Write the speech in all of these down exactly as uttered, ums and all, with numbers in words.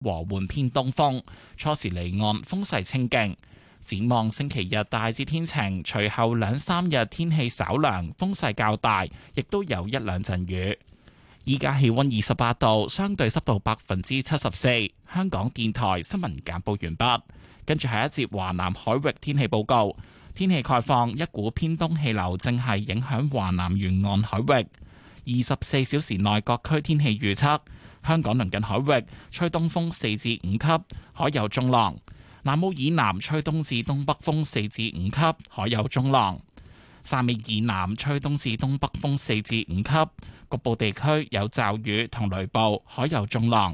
和緩偏東風，初時離岸風勢清勁。展望星期日大致天晴，隨後兩三日天氣稍涼，風勢較大，亦都有一兩陣雨。依家氣溫二十八度，相對濕度百分之七十四。香港電台新聞簡報完畢，跟住係一節華南海域天氣報告。天氣概況，一股偏東氣流正係影響華南沿岸海域。二十四小時內各區天氣預測：香港鄰近海域吹東風四至五級，海有中浪。南澳以南吹東至東北風四至五級，海有中浪；汕尾以南吹東至東北風四至五級，局部地區有驟雨同雷暴，海有中浪。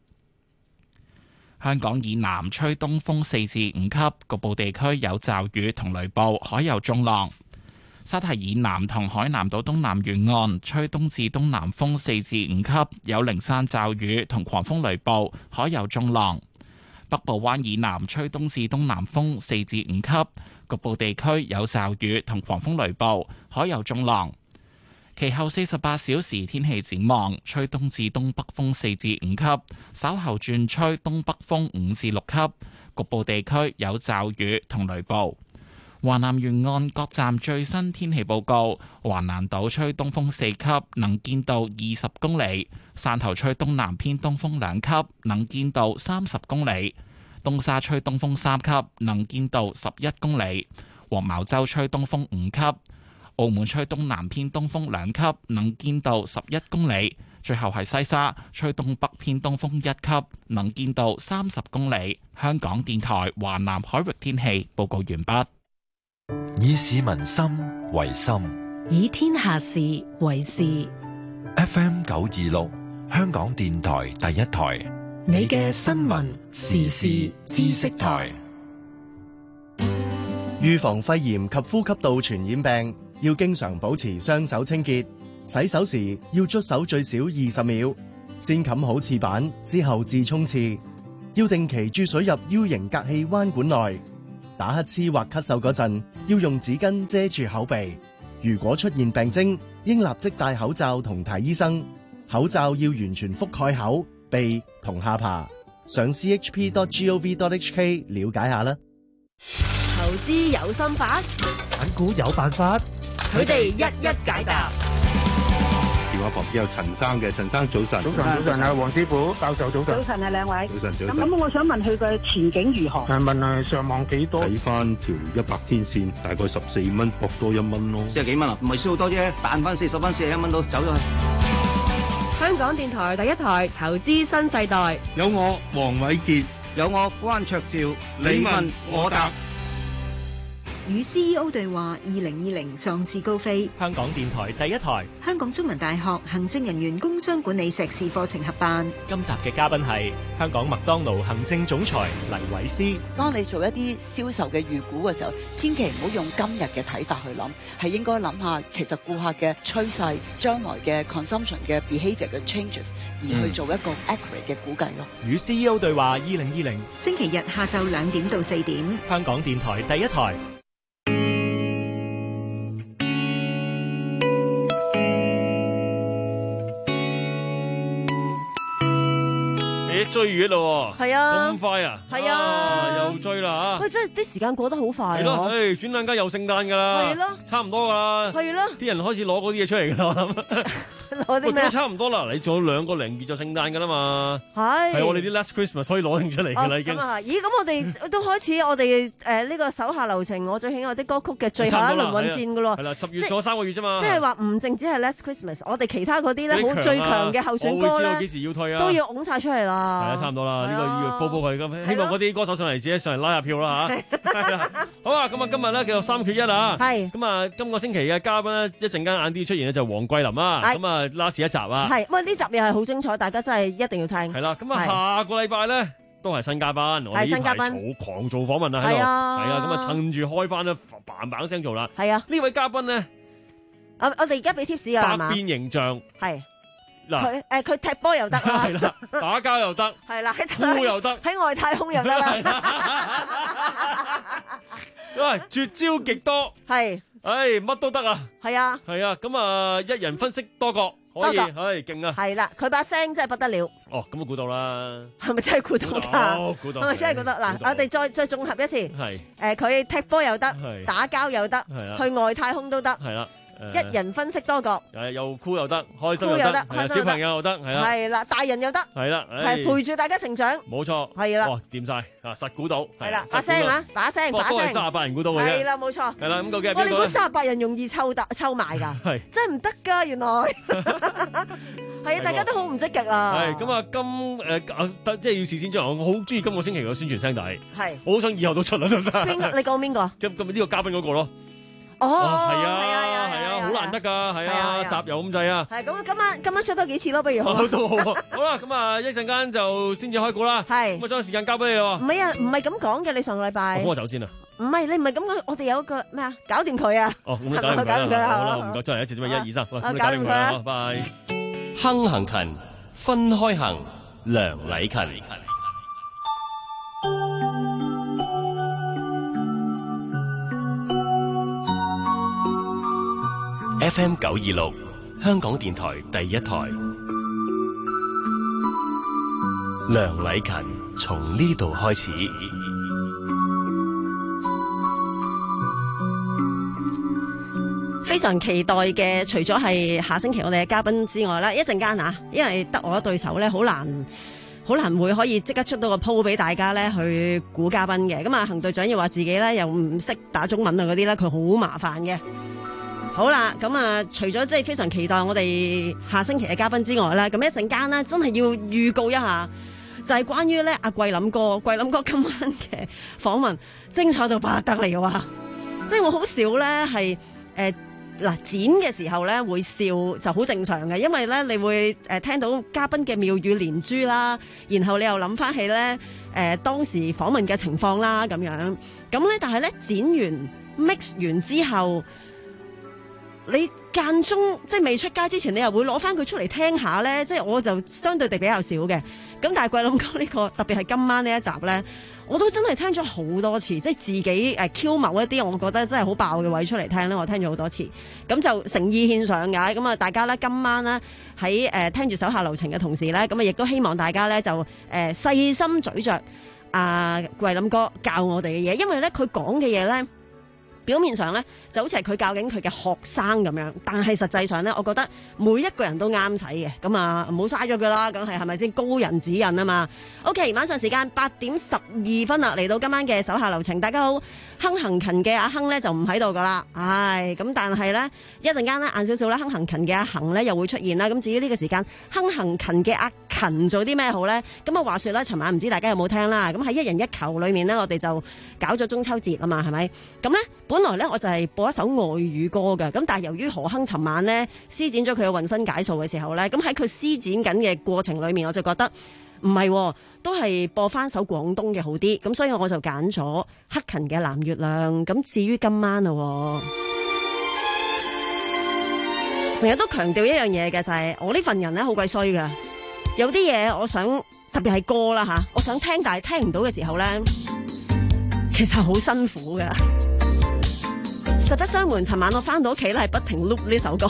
香港以南吹東風四至五級，局部地區有驟雨同雷暴，海有中浪。沙堤以南同海南島東南沿岸吹東至東南風四至五級，有零散驟雨同狂風雷暴，海有中浪。北部灣以南吹東至東南風四至五級，局部地區有驟雨同狂風雷暴，海有中浪。其後四十八小時天氣展望，吹東至東北風四至五級，稍後轉吹東北風五至六級，局部地區有驟雨同雷暴。華南沿岸各站最新天氣報告：華南島吹東風四級，能見度二十公里；汕頭吹東南偏東風兩級，能見度三十公里；東沙吹東風三級，能見度十一公里；黃茅洲吹東風五級；澳門吹東南偏東風兩級，能見度十一公里；最後係西沙吹東北偏東風一級，能見度三十公里。香港電台華南海域天氣報告完畢。 以市民心為心， 以天下事為事。 F M 九二六，香港電台第一台， 你嘅新聞時事知識台。 預防肺炎及呼吸道傳染病，要經常保持雙手清潔。洗手時要捽手最少二十秒，先冚好廁板之後至沖廁。要定期注水入 U 型隔氣彎管內。打乞嗤或咳嗽嗰陣，要用紙巾遮住口鼻。如果出現病徵，應立即戴口罩同睇醫生。口罩要完全覆蓋口、鼻同下巴。上 c h p dot gov dot h k 了解下啦。 投資有心法， 揀股有辦法， 佢哋一一解答。 電話旁邊有陳生嘅，陳生早晨。 早晨，早晨啊，黃師傅，教授早晨。 早晨啊，兩位。 早晨，早晨。 咁咁，我想問佢嘅前景如何？ 誒，問啊，上望幾多？ 睇翻條一百天線，大概十四蚊，搏多一蚊咯。 四十幾蚊啊，唔係輸好多啫，彈翻四十蚊，四十一蚊都走咗去。 香港電台第一台投資新世代， 有我黃偉傑， 有我關焯照，你問我答。 與 C E O 對話二零二零壯志高飛， 香港電台第一台， 香港中文大學行政人員工商管理碩士課程合辦。 今集嘅嘉賓係香港麥當勞行政總裁黎偉思。 當你做一啲銷售嘅預估嘅時候，千祈唔好用今日嘅睇法去諗，係應該諗下其實顧客嘅趨勢、將來嘅 consumption 嘅 behaviour 嘅 changes，而去做一個 accurate 嘅估計咯。 與 C E O 對話二零二零， 星期日下晝兩點到四點， 香港電台第一台。 追月咯， 係啊， 咁快啊， 係啊， 啊，又追啦吓， 喂，真係啲時間過得好快， 係咯，誒，轉眼間又聖誕噶啦， 係咯， 差唔多噶啦， 係咯， 啲人開始攞嗰啲嘢出嚟噶啦，我諗。 攞啲咩？ 差唔多啦，你仲有兩個零月就聖誕噶啦嘛， 係， 係我哋啲 Last Christmas 所以攞定出嚟噶啦已經。 咁啊，咦？咁我哋都開始我哋誒呢個手下留情，我最喜愛啲歌曲嘅最後一輪混戰噶咯。 係啦，十月咗三個月啫嘛。 即係話唔淨止係 Last Christmas，我哋其他嗰啲咧好最強嘅候選歌咧， 幾時要退啊？ 都要拱晒出嚟啦。 係啊，差唔多啦，呢個要報報佢咁，希望嗰啲歌手上嚟自己上嚟拉下票啦吓。好啊，咁啊今日咧叫做三缺一啊。 係。 咁啊，今個星期嘅嘉賓咧，一陣間晏啲出現咧就黃桂林啦。咁啊，last 一集啊。 係，喂，呢集又係好精彩，大家真係一定要聽。 係啦，咁啊，下個禮拜咧都係新嘉賓，我哋呢排做狂做訪問啊喺度，係啊，咁啊趁住開翻咧，嘭嘭聲做啦。 係啊， 呢位嘉賓咧， 我我哋而家俾 tips 啊， 百變形象係嗱， 佢誒佢踢波又得啦， 係啦，打交又得， 係啦，喺鋪又得， 喺外太空又得啦， 喂，絕招極多， 係。 唉，乜都得啊！ 係啊， 係啊，咁啊，一人分析多角， 可以， 多係勁啊！ 係啦，佢把聲真係不得了。 哦，咁啊估到啦， 係咪真係估到㗎？ 估到， 係咪真係估到？嗱，我哋再再綜合一次。 係。 誒，佢踢波又得，打交又得，去外太空都得。 係啦。 一人分析多角， 誒又酷又得，開心又得，小朋友又得，係啦， 係啦，大人又得， 係啦， 係陪住大家成長， 冇錯， 係啦， 哇，掂晒啊，實估到， 係啦，把聲啊，把聲，把聲， 都係三十八人估到嘅啫， 係啦，冇錯， 係啦，咁究竟係邊個咧？ 我哋估三十八人容易湊搭湊埋㗎，係真係唔得㗎，原來係啊，大家都好唔積極啊， 係咁啊，今誒即係要事先將我好中意今個星期嘅宣傳聲帶，係，我好想以後都出啦，得唔得？ 邊個？你講邊個？ 今今呢個嘉賓嗰個咯。 哦，係啊，係啊，係啊，好難得噶，係啊，集郵咁滯啊！ 係咁，今晚今晚出多幾次咯，不如好都好啊！好啦，咁啊，一陣間就先至開估啦。係，咁啊，將個時間交俾你咯。 唔係啊，唔係咁講嘅，你上個禮拜。 咁我走先啊。 唔係，你唔係咁講，我哋有一個咩啊？搞掂佢啊！ 哦，咁你搞掂佢啦。好啦，唔該，再嚟一次啫嘛，一二三，咁你搞掂佢啦，拜。 亨行勤，分開行，梁禮勤。F M 九二六，香港電台第一台。梁禮勤從呢度開始。 非常期待嘅，除咗係下星期我哋嘅嘉賓之外啦，一陣間啊，因為得我一對手咧，好難好難會可以即刻出到個鋪俾大家咧去估嘉賓嘅。咁啊，行隊長又話自己咧又唔識打中文啊嗰啲咧，佢好麻煩嘅。好啦，咁啊，除咗即係非常期待我哋下星期嘅嘉賓之外咧，咁一陣間咧真係要預告一下，就係、是、關於咧阿桂林哥，桂林哥今晚嘅訪問精彩到不得了啊！即係我好少咧係誒嗱剪嘅時候咧會笑就好正常嘅，因為咧你會誒聽到嘉賓嘅妙語連珠啦，然後你又諗翻起咧誒、呃、當時訪問嘅情況啦咁樣，咁咧但係咧剪完 mix 完之後。你間中即係未出街之前，你又會攞翻佢出嚟聽下咧，即係我就相對地比較少嘅。咁但係桂林哥呢個特別係今晚呢一集咧，我都真係聽咗好多次，即係自己誒 Q 某一啲我覺得真係好爆嘅位出嚟聽咧，我聽咗好多次。咁就誠意獻上嘅，咁啊大家咧今晚咧喺誒聽住手下留情嘅同時咧，咁啊亦都希望大家咧就誒細心咀嚼阿桂林哥教我哋嘅嘢，因為咧佢講嘅嘢咧。表面上咧就好似係佢教緊佢嘅學生咁樣，但係實際上咧，我覺得每一個人都啱使嘅，咁啊唔好嘥咗佢啦，梗係係咪先高人指引啊嘛 ？OK， 晚上時間八點十二分啦，嚟到今晚嘅手下留情，大家好，亨行勤嘅阿亨咧就唔喺度噶啦，唉，咁但係咧一陣間咧晏少少啦，亨行勤嘅阿恒咧又會出現啦，咁至於呢個時間亨行勤嘅阿勤做啲咩好咧？咁啊話說咧，尋晚唔知大家有冇聽啦，咁喺一人一球裏面咧，我哋就搞咗中秋節啊嘛，係咪？咁咧本來咧我就係播一首外語歌嘅，咁但係由於何亨尋晚咧施展咗佢嘅渾身解數嘅時候咧，咁喺佢施展緊嘅過程裏面，我就覺得唔係，都係播翻首廣東嘅好啲，咁所以我就揀咗克勤嘅藍月亮。咁至於今晚啦，成日都強調一樣嘢嘅就係、是、我呢份人咧好鬼衰㗎，有啲嘢我想特別係歌啦吓，我想聽但係聽唔到嘅時候咧，其實好辛苦㗎。實不相瞞，尋晚我翻到屋企咧係不停 loop 呢首歌，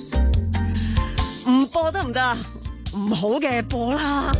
唔播得唔得？唔好嘅播啦。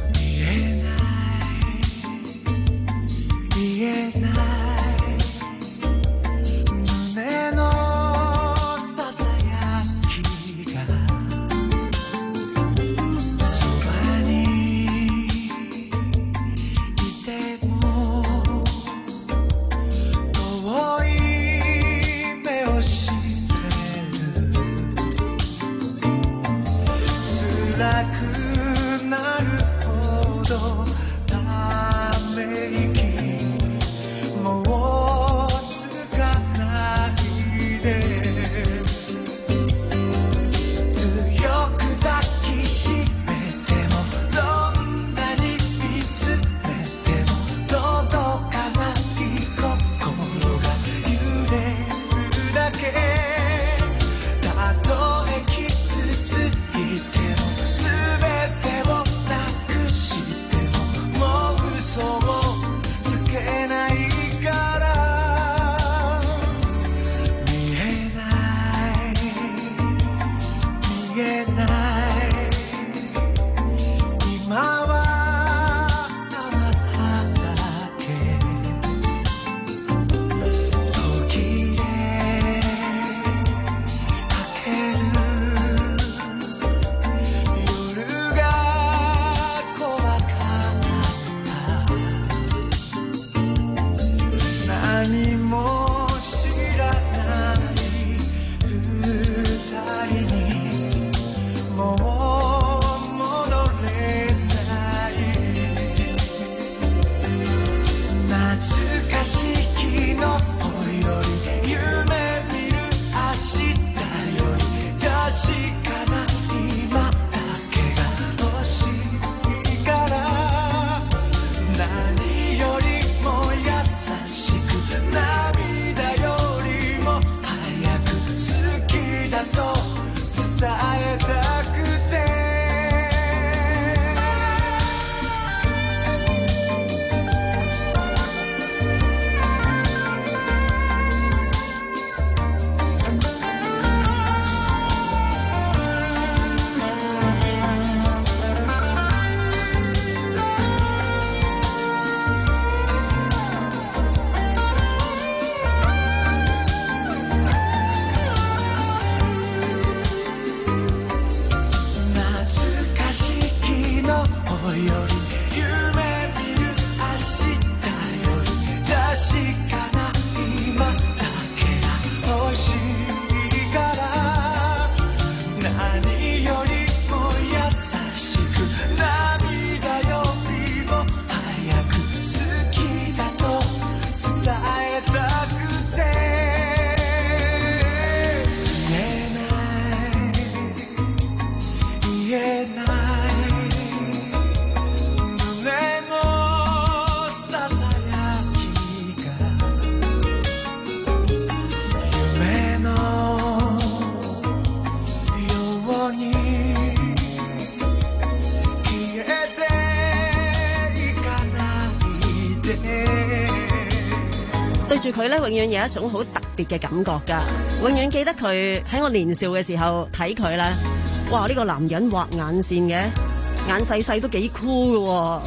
對住佢咧，永遠有一種好特別嘅感覺㗎。永遠記得佢喺我年少嘅時候睇佢咧，哇！呢個男人畫眼線嘅，眼細細都幾酷㗎喎。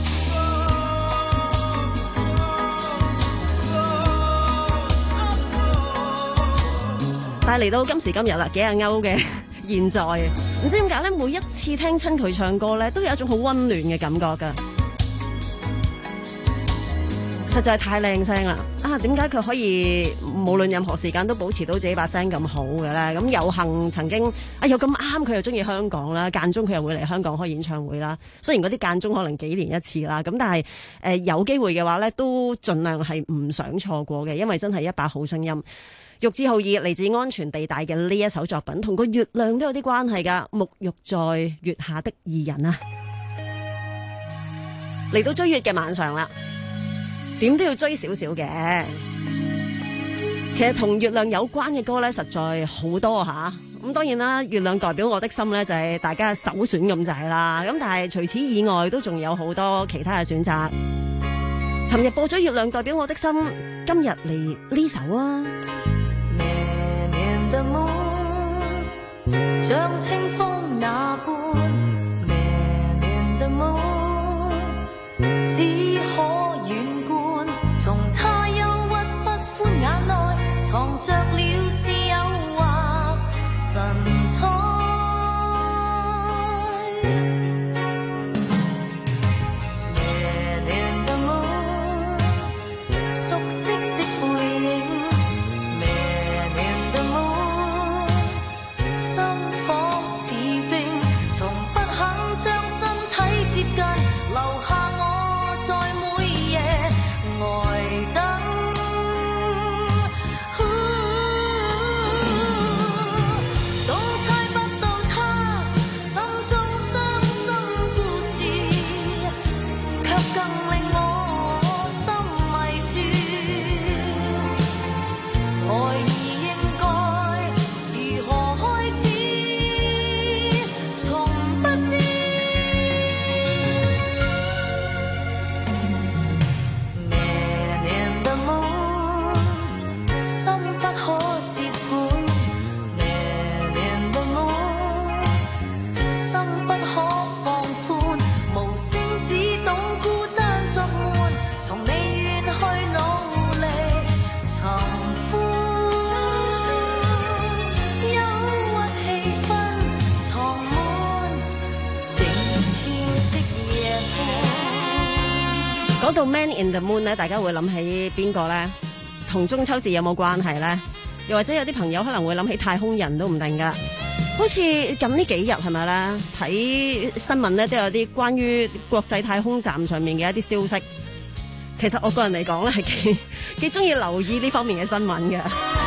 但係嚟到今時今日啦，幾廿歐嘅現在，唔知點解咧，每一次聽親佢唱歌咧，都有一種好溫暖嘅感覺㗎。實在係太靚聲啦！啊，點解佢可以無論任何時間都保持到自己把聲咁好嘅咧？咁有幸曾經啊，又咁啱佢又中意香港啦，間中佢又會嚟香港開演唱會啦。雖然嗰啲間中可能幾年一次啦，咁但係誒、呃、有機會嘅話咧，都盡量係唔想錯過嘅，因為真係一把好聲音。玉置浩二嚟自安全地帶嘅呢一首作品，同個月亮都有啲關係㗎。沐浴在月下的二人啊，嚟到追月嘅晚上啦。點都要追少少嘅，其實同月亮有關嘅歌咧，實在好多吓。咁當然啦，月亮代表我的心咧，就係大家首選咁就係啦。咁但係除此以外，都仲有好多其他嘅選擇。尋日播咗月亮代表我的心，今日嚟呢首啊。 Man in the moon， 像清風那般 Man in the moon， 只可遠觀，從他憂鬱不歡眼內藏着了是誘惑神采。Man in the moon， 熟悉的背影 Man in the moon， 心仿似冰，從不肯將身體接近，留下我在每夜呆等。總猜不到他心中傷心故事，卻更令我心迷住。愛意應該如何開始，從不知。Man in the moon， 心不可接管。Man in the moon， 心不可放寬，無聲只懂孤單作悶，從未願去努力尋歡。憂鬱氣氛藏滿靜悄的夜空。 講到 Man in the Moon 咧，大家會諗起邊個咧？同中秋節有冇關係咧？又或者有啲朋友可能會諗起太空人都唔定噶。好似近呢幾日係咪咧？睇新聞咧都有啲關於國際太空站上面嘅一啲消息。其實我個人嚟講咧係幾幾中意留意呢方面嘅新聞嘅。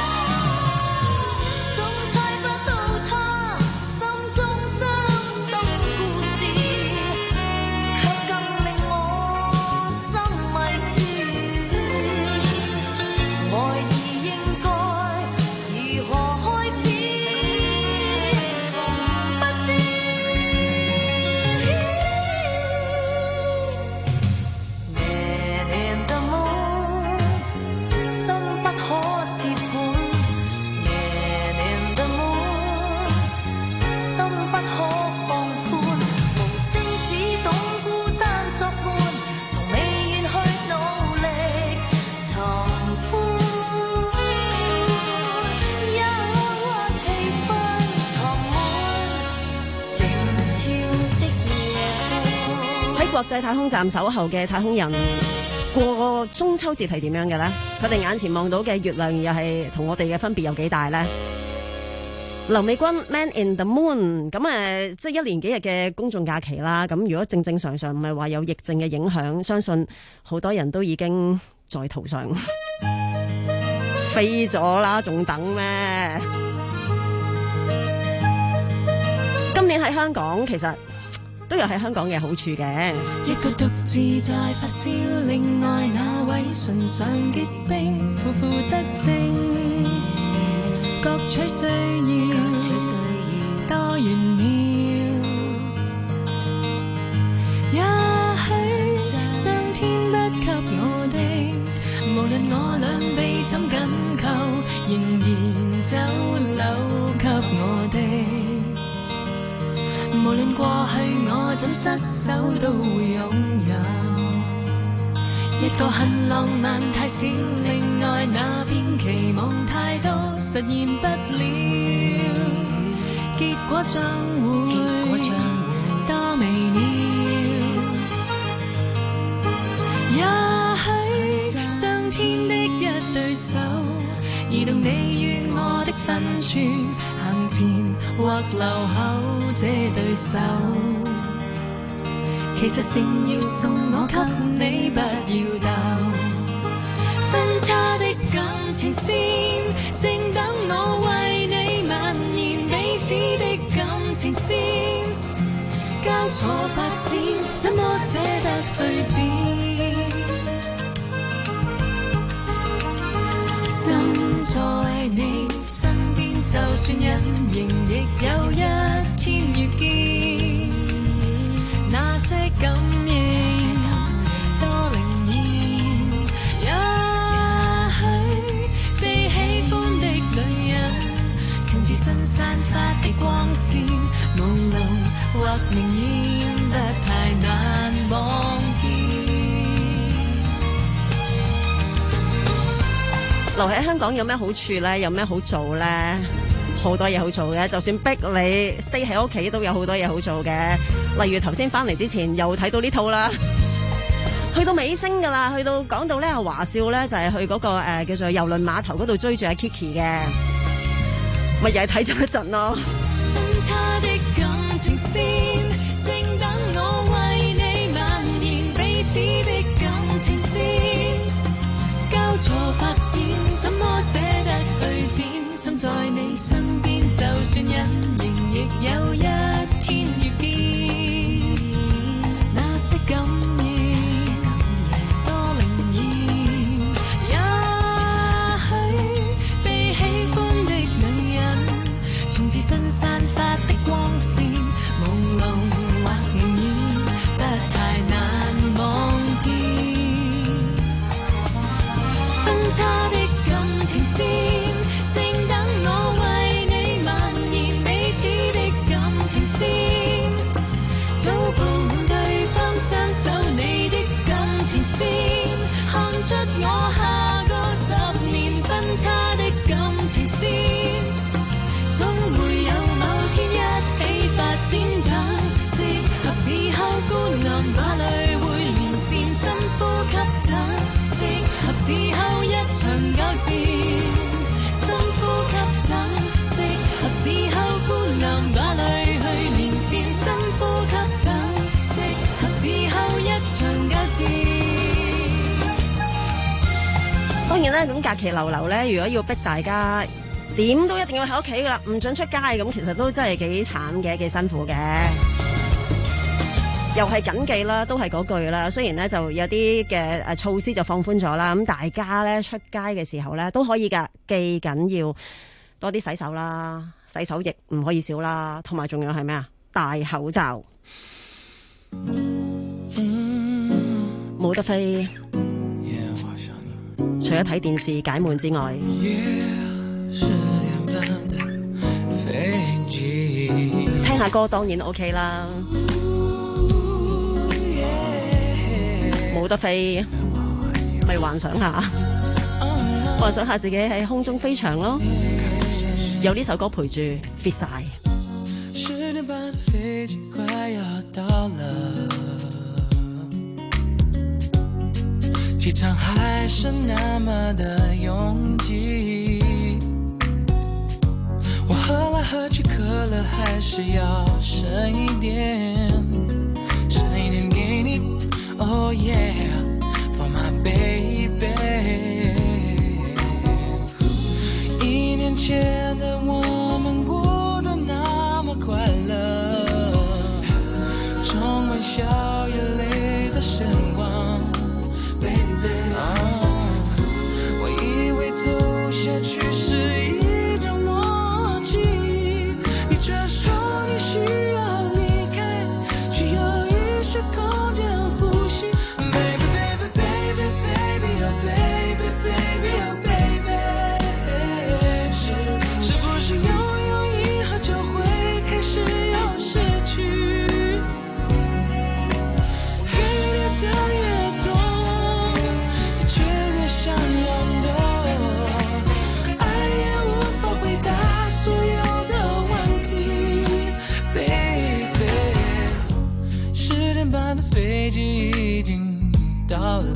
總猜不到他心中傷心故事，卻更令我心迷住。愛意應該如何開始，從不知。Man in the moon， 心不可接管。Man in the moon， 心不可放寬，無聲只懂孤單作伴，從未願去努力尋歡。憂鬱氣氛藏滿靜悄的夜空。 喺國際太空站守候嘅太空人過中秋節係點樣嘅咧？佢哋眼前望到嘅月亮又係同我哋嘅分別有幾大咧？劉美君 Man in the Moon， 咁誒，即係一連幾日嘅公眾假期啦。咁如果正正常常唔係話有疫症嘅影響，相信好多人都已經在途上飛咗啦，仲等咩？今年喺香港其實都有喺香港嘅好處嘅。 一個獨自在發燒，另外那位唇上結冰，苦苦得正，各取需要，多炫耀。也許上天不給我準失手都會擁有。一個很浪漫太少，另外那邊期望太多，實現不了，結果將會多微妙。也許上天的一對手，移動你與我的分寸，行前或留後這對手，其實正要送我給你，不要鬥。分叉的感情線，正等我為你蔓延，彼此的感情線，交錯發展，怎麼捨得對戰？身在你身邊，就算隱形，亦有一天遇見。那些感應多靈驗，也許被喜歡的女人，情自身散發的光線，朦朧或明豔，不太難望見。 留喺香港有咩好處咧？有咩好做咧？好多嘢好做嘅，就算逼你 stay 喺屋企都有好多嘢好做嘅。例如頭先翻嚟之前又睇到呢套啦，去到尾聲噶啦，去到講到咧華少咧就係、是、去嗰、那個誒、呃、叫做郵輪碼頭嗰度追住阿 Kiki 嘅，咪又係睇咗一陣咯。 分叉的感情線，正等我為你蔓延，彼此的感情線，交錯發展，怎麼捨得對戰？心在你身邊，就算隱形，亦有一天遇見。那些感應多靈驗，也許被喜歡的女人，從自身散發的光線，朦朧或明豔，不太難望見。分叉的感情線，正等我為你蔓延，彼此的感情線，早鋪滿對方雙手，你的感情線，看出我下個十年。分叉的感情線，總會有某天一起發展，等適合時候孤男寡女會連線，深呼吸等適合時候一場交戰。深呼吸等適合時候孤男寡女去連線，深呼吸等適合時候一場交戰。 當然啦，咁假期流流咧，如果要逼大家點都一定要喺屋企噶啦，唔准出街，咁其實都真係幾慘嘅，幾辛苦嘅。又係謹記啦，都係嗰句啦。雖然咧就有啲嘅誒措施就放寬咗啦，咁大家咧出街嘅時候咧都可以噶，記緊要多啲洗手啦，洗手液唔可以少啦，同埋仲有係咩啊？戴口罩，冇得飛。除咗睇電視解悶之外，聽下歌當然 OK 啦。冇得飛，咪幻想下，幻想下自己喺空中飛翔咯。有呢首歌陪住 fit 晒。十點半的飛機快要到了，機場還是那麼的擁擠，我喝來喝去可樂還是要剩一點，剩一點給你 Oh yeah For my baby。 一年前的我們過得那麼快樂，充滿笑與淚的時光我以為走下去是一種默契，你卻說你需要離開，需要一些空間呼吸。Baby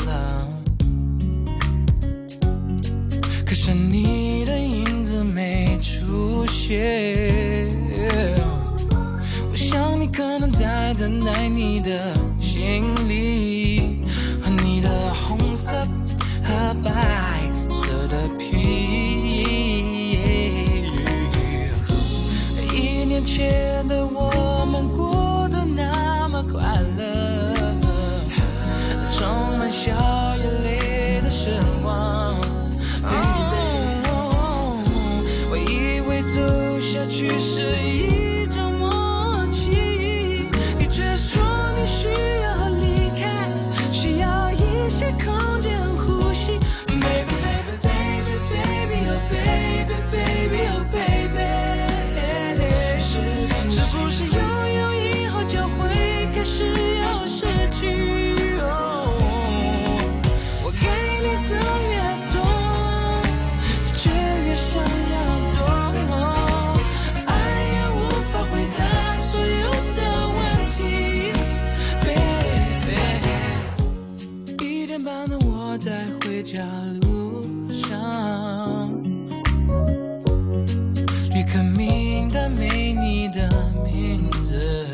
了，可是你的影子没出现。我想你可能在等待你的行李和你的红色和白色的皮。一年前的我们过得那么快乐，充满笑也泪的时光。哦，我以为走下去是一种默契，你却说你需要离开，需要一些空间呼吸。Baby baby baby baby oh baby baby oh baby， 是不是拥有以后就会开始有失去？我给你的越多，却越想要多，爱也无法回答所有的问题。Baby， 一点半的我在回家路上，旅客名单没你的名字，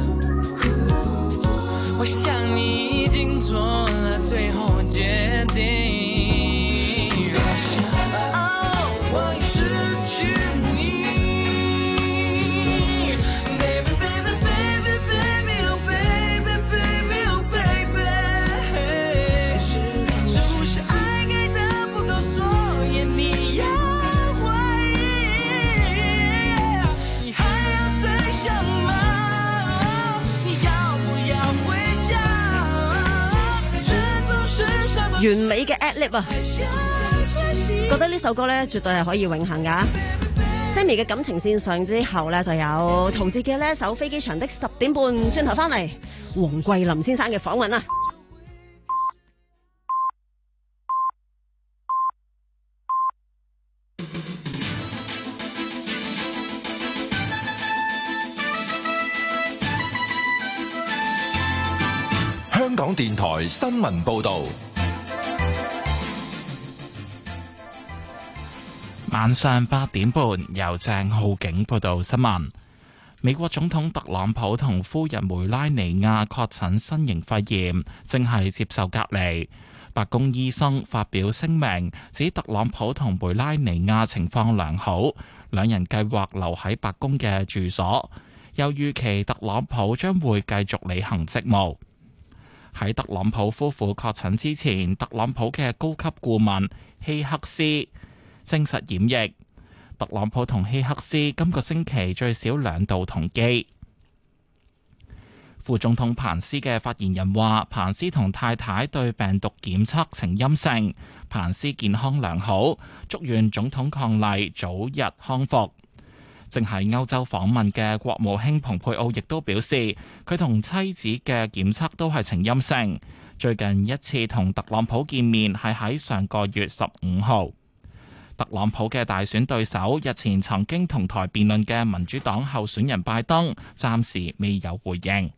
我想你已经做了最后决定。哦，我已失去你。Baby baby baby baby oh baby baby oh baby， 是不是爱给的不够，所以你要怀疑？你还要再想吗？你要不要回家？ 完美嘅 ad-lib 啊！覺得呢首歌咧絕對係可以永恆噶。Sammy 嘅感情線上之後咧，就有陶喆嘅呢一首《飛機場的十點半》。轉頭翻嚟，黃桂林先生嘅訪問啊！ 香港電台新聞報導。 晚上八點半，由鄭浩景報道新聞。美國總統特朗普同夫人梅拉尼亞確診新型肺炎，正係接受隔離。白宮醫生發表聲明，指特朗普同梅拉尼亞情況良好，兩人計劃留喺白宮嘅住所，又預期特朗普將會繼續履行職務。喺特朗普夫婦確診之前，特朗普嘅高級顧問希克斯證實染疫。特朗普同希克斯今個星期最少兩度同機。副總統彭斯嘅發言人話，彭斯同太太對病毒檢測呈陰性，彭斯健康良好，祝願總統伉儷早日康復。正喺歐洲訪問嘅國務卿蓬佩奧亦都表示，佢同妻子嘅檢測都係呈陰性。最近一次同特朗普見面係喺上個月十五號。特朗普嘅大選對手日前曾經同台辯論嘅民主黨候選人拜登，暫時未有回應。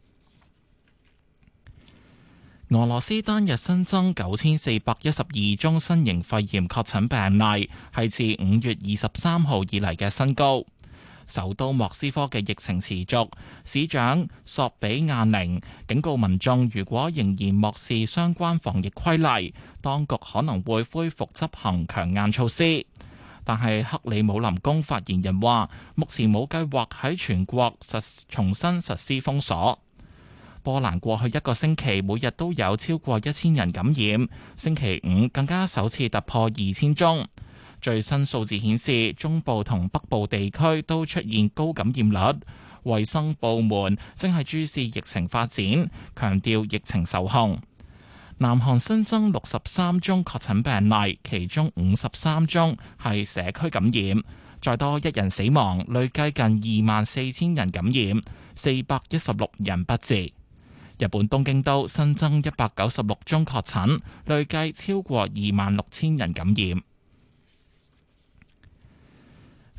俄羅斯單日新增九千四百一十二宗新型肺炎確診病例，係自五月二十三號以嚟嘅新高。首都莫斯科嘅疫情持續，市長索比亞寧警告民眾，如果仍然漠視相關防疫規例，當局可能會恢復執行強硬措施。但係克里姆林宮發言人話，目前冇計劃喺全國實重新實施封鎖。波蘭過去一個星期每日都有超過一千人感染，星期五更加首次突破二千宗。最新數字顯示，中部同北部地區都出現高感染率。衛生部門正係注視疫情發展，強調疫情受控。南韓新增六十三宗確診病例，其中五十三宗係社區感染，再多一人死亡，累計近二萬四千人感染，四百一十六人不治。日本東京都新增一百九十六宗確診，累計超過二萬六千人感染。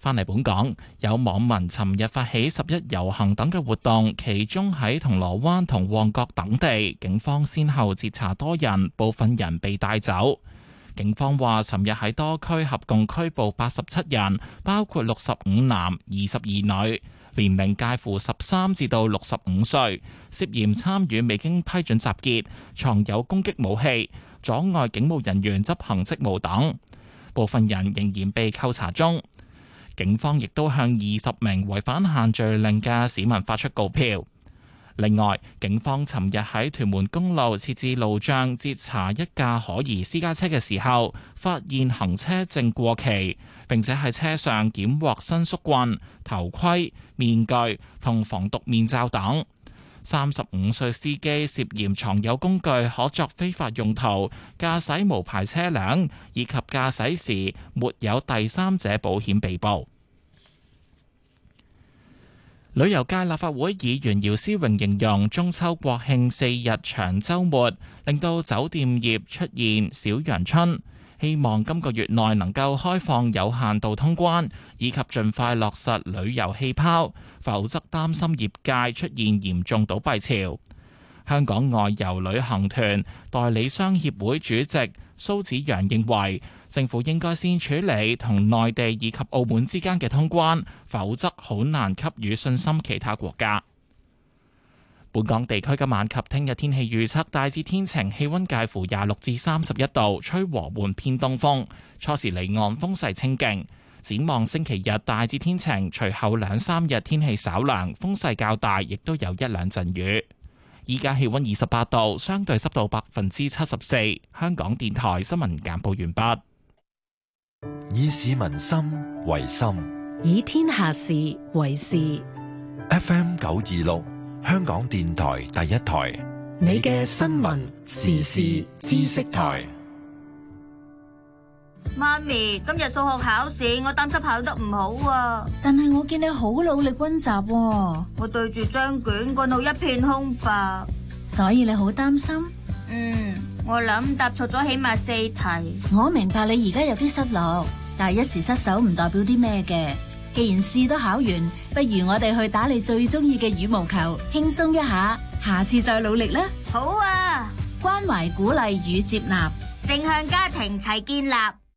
返嚟本港，有網民尋日發起十一遊行等嘅活動，其中喺銅鑼灣同旺角等地，警方先後截查多人，部分人被帶走。警方話，尋日喺多區合共拘捕八十七人，包括六十五男、二十二女，年齡介乎十三至到六十五歲，涉嫌參與未經批准集結、藏有攻擊武器、阻礙警務人員執行職務等。部分人仍然被扣查中。警方亦都向二十名違反限聚令嘅市民發出告票。另外，警方尋日喺屯門公路設置路障，截查一架可疑私家車嘅時候，發現行車證過期，並且喺車上檢獲伸縮棍、頭盔、面具同防毒面罩等。三十五歲司機涉嫌藏有工具可作非法用途、駕駛無牌車輛以及駕駛時沒有第三者保險被捕。旅遊界立法會議員姚思榮形容中秋國慶四日長週末令到酒店業出現小陽春，希望今個月內能夠開放有限度通關，以及盡快落實旅遊氣泡，否則擔心業界出現嚴重倒閉潮。香港外遊旅行團代理商協會主席蘇子陽認為，政府應該先處理同內地以及澳門之間嘅通關，否則好難給予信心其他國家。本港地區今晚及聽日天氣預測大致天晴，氣溫介乎廿六至三十一度，吹和緩偏東風，初時離岸風勢清勁。展望星期日大致天晴，隨後兩三日天氣稍涼，風勢較大，亦都有一兩陣雨。依家氣溫二十八度，相對濕度百分之七十四。香港電台新聞簡報完畢。 以市民心為心， 以天下事為事。 F M 九二六，香港電台第一台， 你嘅新聞時事知識台。 媽咪，今日數學考試，我擔心考得唔好啊。 但係我見你好努力溫習喎。 我對住張卷，個腦一片空白。 所以你好擔心？ 嗯，我諗答錯咗起碼四題。 我明白你而家有啲失落，但係一時失手唔代表啲咩嘅。既然試都考完，不如我哋去打你最中意嘅羽毛球，輕鬆一下。下次再努力啦。 好啊！ 關懷、鼓勵與接納， 正向家庭齊建立。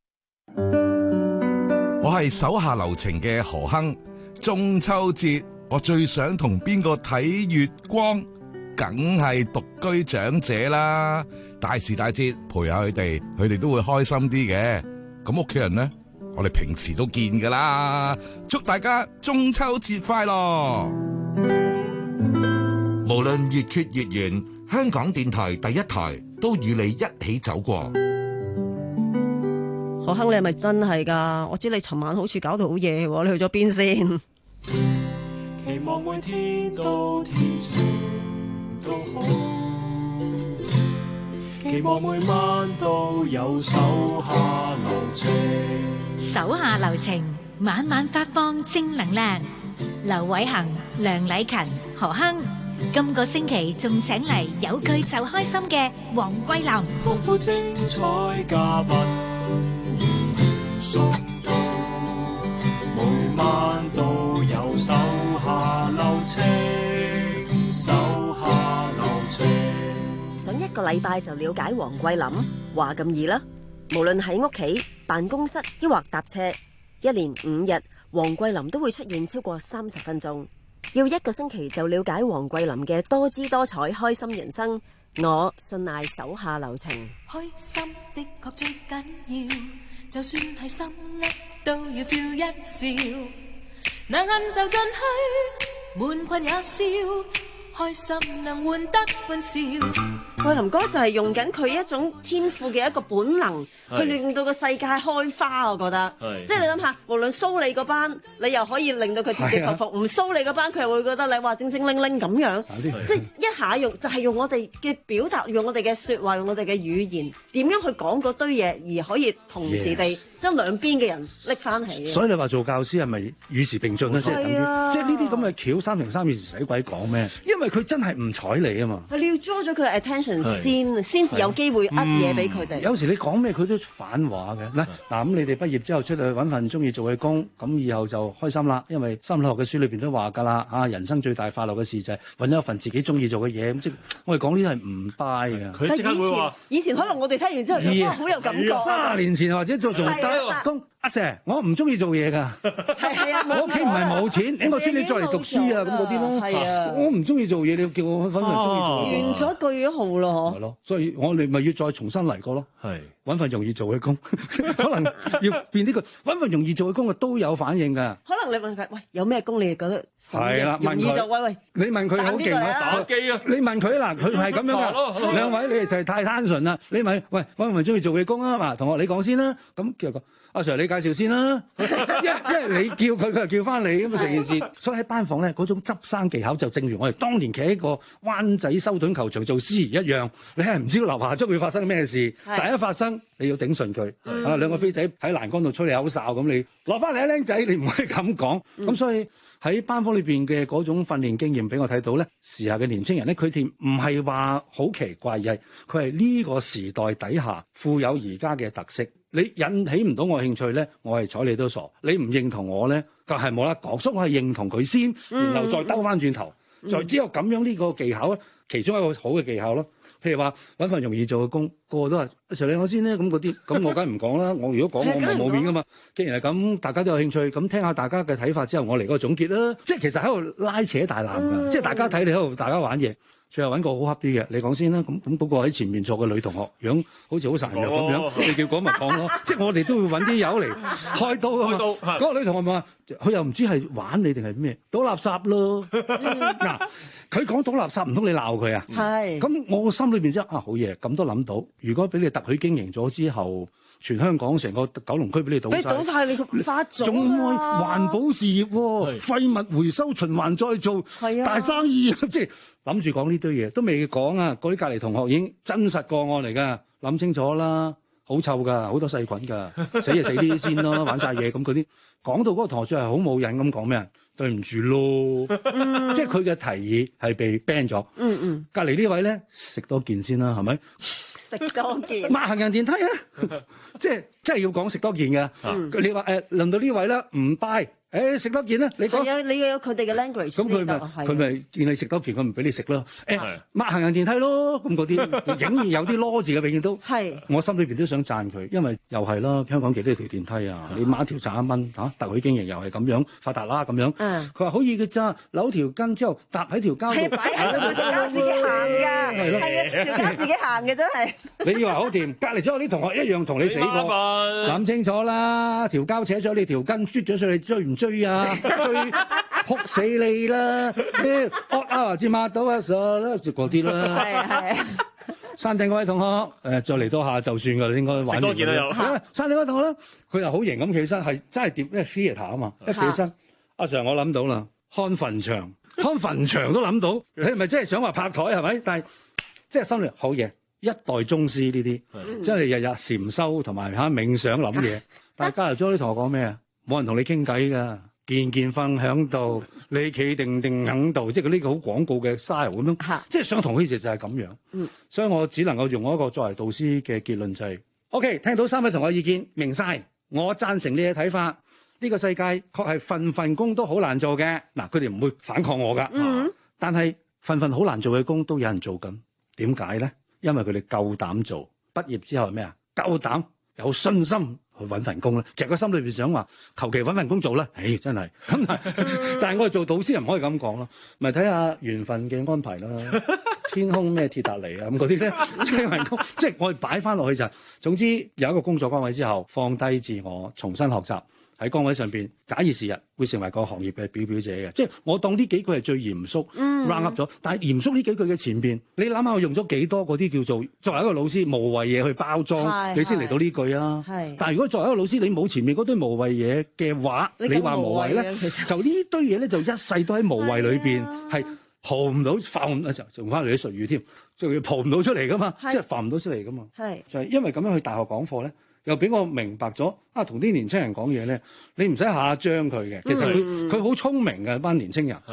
我係手下留情嘅何亨，中秋節我最想同邊個睇月光，梗係獨居長者啦。大時大節陪下佢哋，佢哋都會開心啲嘅。咁屋企人呢，我哋平時都見噶啦。祝大家中秋節快樂！ 無論月缺月圓，香港電台第一台都與你一起走過。 何亨，你係咪真係㗎？我知你尋晚好似搞到好夜喎，你去咗邊先？ 期望每天都天晴都好，期望每晚都有手下留情。 手下留情，晚晚發放正能量。劉偉恒、梁禮勤、何亨，今個星期仲請嚟有佢就開心嘅黃桂林。 豐富精彩嘉賓。送到每晚都有手下留情，手下留情。 想一個禮拜就了解黃桂林，話咁易啦。無論喺屋企、辦公室抑或搭車，一連五日，黃桂林都會出現超過三十分鐘。要一個星期就了解黃桂林嘅多姿多彩、開心人生，我信賴手下留情。 開心的確最緊要。就算係心悒都要笑一笑，能忍受進去，悶困也笑，開心能換得歡笑。 桂林哥就係用緊佢一種天賦嘅一個本能，去令到個世界開花。我覺得，即係你諗下，無論蘇你嗰班，你又可以令到佢跌跌伏伏；唔蘇你嗰班，佢又會覺得你話精精靈靈咁樣。即係一下用就係、是、用我哋嘅表達，用我哋嘅説話，用我哋嘅語言，點樣去講嗰堆嘢，而可以同時地將兩邊嘅人拎翻起。 所以你話做教師係咪與時並進咧？即係等於，即係呢啲咁嘅橋三零三以前使鬼講咩？因為佢真係唔睬你啊嘛。 你要抓咗佢嘅 attention。 attention 先，先至有機會呃嘢俾佢哋。 有時你講咩佢都反話嘅。嗱嗱咁，你哋畢業之後出去揾份中意做嘅工，咁以後就開心啦。因為心理學嘅書裏邊都話㗎啦，啊人生最大快樂嘅事就係揾一份自己中意做嘅嘢。咁即係我哋講呢啲係唔 buy 嘅。 佢即刻會話， 以前可能我哋聽完之後就哇好有感覺。 三十年前或者做做工。阿 Sir， 我唔中意做嘢㗎， 係係啊， 我屋企唔係冇錢，你我專你再嚟讀書啊咁嗰啲咯， 係啊， 我唔中意做嘢，你叫我揾份中意做嘢， 完咗句號咯， 係咯，所以我哋咪要再重新嚟過咯，係揾份容易做嘅工，可能要變呢個揾份容易做嘅工啊都有反應㗎。 可能你問佢喂有咩工你覺得係啦， 容易做喂喂， 你問佢好勁啊， 打機啊， 你問佢嗱佢係咁樣㗎，兩位你哋就係太單純啦，你問喂揾份中意做嘅工啊，嗱同學你講先啦，咁其實個。阿 Sir， 你介紹先啦，因因為你叫佢，佢又叫翻你咁啊，成件事。所以喺班房咧，嗰種執生技巧就正如我哋當年企喺個灣仔修頓球場做司儀一樣，你係唔知樓下將會發生咩事，第一發生你要頂順佢。啊，兩個飛仔喺欄杆度吹你口哨咁，你落翻嚟啊，僆仔，你唔可以咁講。咁、嗯、所以喺班房裏邊嘅嗰種訓練經驗俾我睇到咧，時下嘅年青人咧，佢哋唔係話好奇怪，而係佢係呢個時代底下富有而家嘅特色。你引起唔到我興趣咧，我係睬你都傻。你唔認同我咧，就係冇得講。所以我係認同佢先，然後再兜翻轉頭，嗯、就只有咁樣呢個技巧咧，其中一個好嘅技巧咯。譬如話揾份容易做嘅工，個個都話隨你我先咧，咁嗰啲，咁我梗係唔講啦。我如果講我咪冇面噶嘛。既然係咁，大家都有興趣，咁聽下大家嘅睇法之後，我嚟個總結啦。即係其實喺度拉扯大纜㗎，嗯、即係大家睇你喺度，大家玩嘢。最後揾個好恰啲嘅，你講先啦。咁咁嗰個喺前面坐嘅女同學，樣好似好孱弱咁樣，你叫講咪講咯。即係我哋都會揾啲友嚟開刀啊嘛。嗰個女同學咪話，佢又唔知係玩你定係咩，倒垃圾咯。嗱，佢講倒垃圾，唔通你鬧佢啊？係。咁我個心裏邊即係啊，好嘢，咁都諗到。如果俾你特許經營咗之後，全香港成個九龍區俾你倒晒， 你倒晒你發咗仲愛環保事業喎，廢物回收循環再造，係啊，大生意啊，即係。諗住講呢堆嘢都未講啊！嗰啲隔離同學已經真實個案嚟㗎，諗清楚啦，好臭㗎，好多細菌㗎，死就死呢啲先咯，玩晒嘢咁嗰啲。講到嗰個同學係好冇癮咁講咩？對唔住咯，嗯、即係佢嘅提議係被 ban 咗。嗯嗯，隔離呢位咧食多件先啦，係咪？ 食多件。抹行人電梯啊！即係即係要講食多件㗎。嗯、你話誒、呃，輪到呢位咧唔 buy。誒食多件啦，你講。係啊， 你要有佢哋嘅 language 咁佢咪佢咪見你食多件，佢唔俾你食咯。誒，抹行人電梯咯，咁嗰啲竟然有啲囉字嘅，永遠都。係。我心裏邊都想讚佢，因為又係啦，香港幾多條電梯啊？你抹一條賺一蚊嚇，特許經營又係咁樣發達啦咁樣。嗯。佢話好易嘅咋，扭條筋之後搭喺條膠度。係擺喺度，條膠自己行㗎。係咯。係啊，條膠自己行嘅真係。你以為好掂？隔離咗啲同學一樣同你死過。諗清楚啦，條膠扯咗你條筋，啜咗上你追唔追啊？追撲死你啦！啲惡啊，至抹到啊，傻啦，就嗰啲啦。係係。山頂嗰位同學，誒再嚟多下就算㗎啦，應該玩完。食多件啦又。山頂嗰位同學咧，佢又好型咁企起身，係真係掂，因為 theatre 啊嘛，一企起身。阿 Sir， 我諗到啦，看墳場，看墳場都諗到，你係咪真係想話拍台係咪？但係即係心裏好嘢，一代宗師呢啲，真係日日禪修同埋嚇冥想諗嘢。但係加油咗啲同學講咩啊？冇人同你傾偈㗎。件件瞓響度，你企定定響度，即係佢呢個好廣告嘅 style 咁樣，即係想同佢哋就係咁樣。嗯，所以我只能夠用我一個作為導師嘅結論就係、是、，OK， 聽到三位同學意見，明晒，我贊成你嘅睇法。呢、這個世界確係份份工都好難做嘅，嗱，佢哋唔會反抗我㗎。嗯，但係份份好難做嘅工都有人做緊，點解咧？因為佢哋夠膽做，畢業之後係咩啊？夠膽有信心。去揾份工啦，其實個心裏邊想話，求其揾份工做啦。唉，真係咁，但係我哋做導師又唔可以咁講咯，咪睇下緣分嘅安排啦。天空咩鐵達尼啊咁嗰啲咧，即係份工，即係我哋擺翻落去就係。總之有一個工作崗位之後，放低自我，重新學習喺崗位上邊，假以時日會成為個行業嘅表表者嘅。即係我當呢幾句係最嚴肅 round up 咗，但係嚴肅呢幾句嘅前邊，你諗下我用咗幾多嗰啲叫做作為一個老師無謂嘢去包裝，你先嚟到呢句啊。但係如果作為一個老師，你冇前面嗰堆無謂嘢嘅話，你話無謂咧，就呢堆嘢咧就一世都喺無謂裏邊係蒲唔到、浮唔到，就用翻嚟啲術語添，仲要蒲唔到出嚟噶嘛，即係浮唔到出嚟噶嘛。係就係因為咁樣去大學講課咧。又俾我明白咗啊！同啲年青人講嘢咧，你唔使下下將佢嘅。其實佢佢好聰明嘅班年青人。係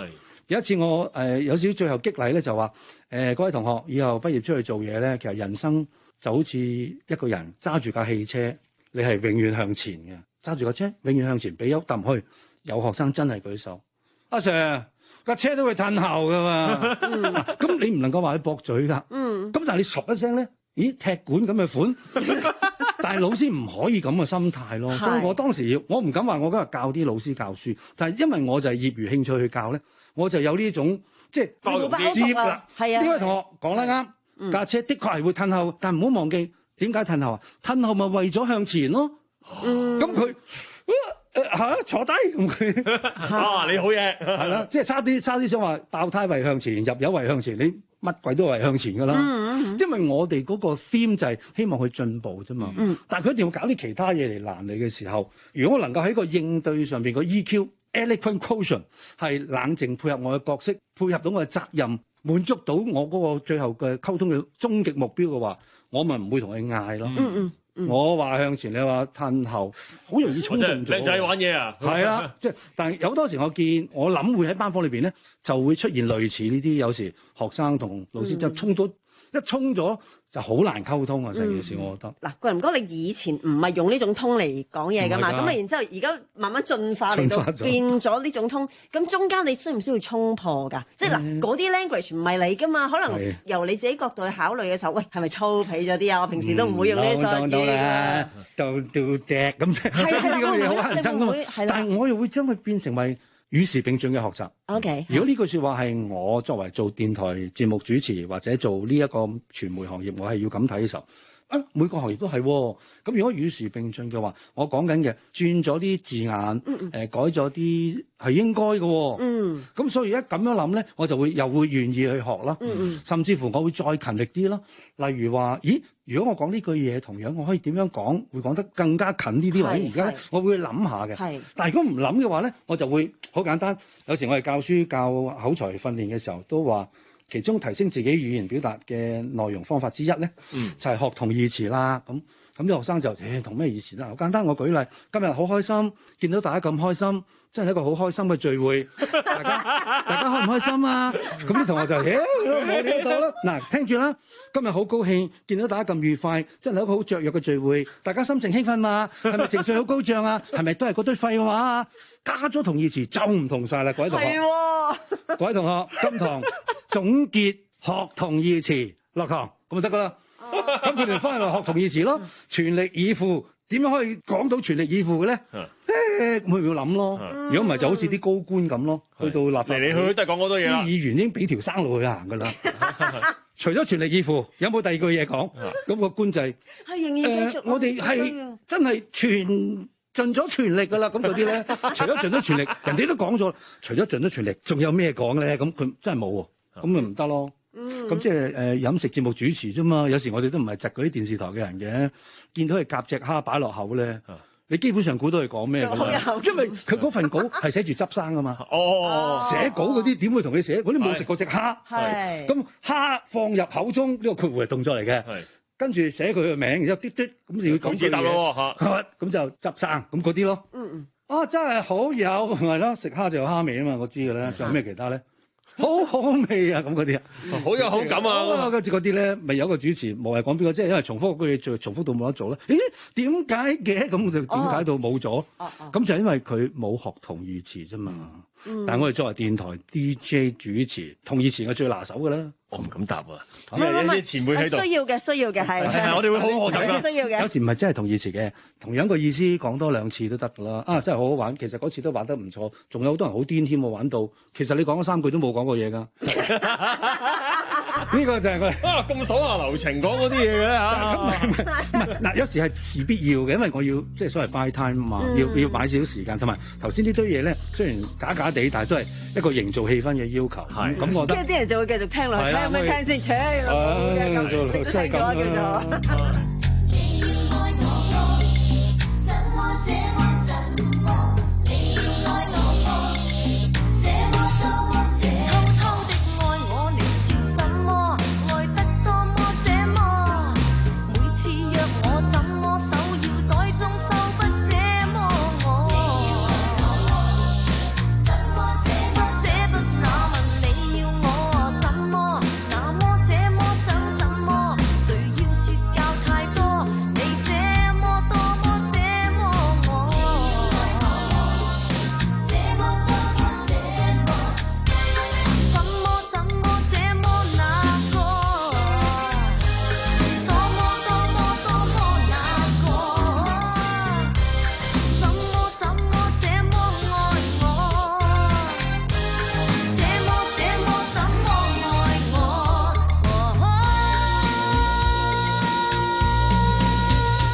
有一次我誒、呃、有少少最後激勵咧，就話誒、呃、各位同學以後畢業出去做嘢咧，其實人生就好似一個人揸住架汽車，你係永遠向前嘅，揸住架車永遠向前，俾油揼去。有學生真係舉手，阿 Sir 架車都會褪後噶嘛，咁你唔能夠話佢駁嘴㗎，咁、嗯、但係你唰一聲咧，咦踢館咁嘅款，但係老師唔可以咁嘅心態咯，所以我當時我唔敢話我今日教啲老師教書，但係因為我就係業餘興趣去教咧，我就有呢種即係包容接啦。係啊，呢位同學講得啱，架車的確係會褪後，但係唔好忘記點解褪後啊？褪後咪為咗向前咯，咁佢。誒嚇、啊、坐低咁佢啊你好嘢係啦，即係差啲差啲想話爆胎為向前，入油為向前，你乜鬼都為向前㗎啦。嗯嗯、因為我哋嗰個 theme 就係希望佢進步啫嘛。嗯、但係佢一定要搞啲其他嘢嚟難你嘅時候，如果我能夠喺個應對上邊個 E Q、eloquent quotient 係冷靜配合我嘅角色，配合到我嘅責任，滿足到我嗰個最後嘅溝通嘅終極目標嘅話，我咪唔會同佢嗌咯。嗯嗯嗯、我話向前，你話褪後，好容易衝動咗。 靚仔玩嘢啊！ 係啦，即係，但係有好多時我見，我諗會喺班房裏邊咧，就會出現類似呢啲，有時學生同老師就衝到、嗯、一衝咗就好難溝通啊！成件事，我覺得。嗱、 嗯，貴林哥，你以前唔係用呢種通嚟講嘢噶嘛？咁啊，然之後而家慢慢進化嚟到變咗呢種通，咁中間你需唔需要衝破㗎？即係嗱，嗰啲 language 唔係你㗎嘛？可能由你自己角度去考慮嘅時候，喂，係咪粗鄙咗啲啊？我平時都唔會用呢啲嘢嘅。 到到趯咁即係呢啲咁嘅嘢好乞人憎㗎嘛。但係我又會將佢變成為與時並進嘅學習。 OK， 如果呢句説話係我作為做電台節目主持或者做呢一個傳媒行業，我係要咁睇嘅時候，啊每個行業都係喎。咁如果與時並進嘅話，我講緊嘅轉咗啲字眼，誒、嗯呃、改咗啲係應該嘅喎。嗯，咁所以一咁樣諗咧，我就會又會願意去學啦。嗯嗯，甚至乎我會再勤力啲咯。例如話，咦？如果我講呢句嘢，同樣我可以點樣講，會講得更加近呢啲位。而家咧，我會諗下嘅。係，但係如果唔諗嘅話咧，我就會好簡單。有時我哋教書教口才訓練嘅時候，都話其中提升自己語言表達嘅內容方法之一咧，嗯、就係學同義詞啦。咁咁啲學生就誒同咩義詞啦？好簡單，我舉例，今日好開心，見到大家咁開心。真係一個好開心嘅聚會，大家大家開唔開心啊？咁啲同學就誒我呢度啦。嗱，聽住啦，今日好高興見到大家咁愉快，真係一個好雀躍嘅聚會，大家心情興奮嘛？係咪情緒好高漲啊？係咪都係嗰堆廢話啊？加咗同義詞就唔同晒啦，各位同學。係喎，各位同學，今堂總結學同義詞落堂咁就得噶啦。咁佢哋翻去學同義詞咯，全力以赴。點樣可以講到全力以赴嘅咧？誒，咁佢要諗咯。如果唔係，就好似啲高官咁咯，去到立法會， 嚟嚟去去都係講好多嘢啦。 啲議員已經俾條生路去行噶啦。除咗全力以赴，有冇第二句嘢講？咁個官就係係仍然繼續。 我哋係真係全盡咗全力噶啦。咁嗰啲咧，除咗盡咗全力，人哋都講咗，除咗盡咗全力，仲有咩講咧？咁佢真係冇喎，咁咪唔得咯。咁即係誒飲食節目主持啫嘛，有時我哋都唔係窒嗰啲電視台嘅人嘅，見到佢夾隻蝦擺落口咧，你基本上估到佢講咩㗎啦，因為佢嗰份稿係寫住執生㗎嘛。哦，寫稿嗰啲點會同你寫？嗰啲冇食過隻蝦，係咁蝦放入口中呢個括弧係動作嚟嘅，跟住寫佢嘅名，然之後嘟嘟咁就要講句嘢，咁就執生咁嗰啲咯。嗯嗯，啊真係好有係咯，食蝦就有蝦味啊嘛，我知㗎啦，仲有咩其他咧？好好味啊！咁嗰啲啊， 好有好感啊！ 跟住嗰啲咧，咪有個主持無謂講邊個，即係因為重複嗰句嘢，做重複到冇得做啦。咦？點解嘅？咁就點解到冇咗？咁、哦哦、就係因為佢冇學同義詞啫嘛。嗯、但係我哋作為電台 D J 主持，同義詞係最拿手㗎啦。 我唔敢答啊！ 唔係唔係，前輩喺度需要嘅，需要嘅係係我哋會好好學習㗎。 需要嘅有時唔係真係同義詞嘅，同樣個意思講多兩次都得㗎啦。啊，真係好好玩！其實嗰次都玩得唔錯，仲有好多人好癲添喎，玩到其實你講咗三句都冇講過嘢㗎。呢個就係我哋啊咁手下留情講嗰啲嘢嘅嚇。 嗱，有時係事必要嘅，因為我要即係所謂 buy time 嘛，嗯、要要買少少時間，同埋頭先呢堆嘢咧，雖然假假地，但係都係一個營造氣氛嘅要求。係咁，我覺得。跟住啲人就會繼續聽落去，聽咩聽先？扯咁，都聽咗叫做。 這不那麼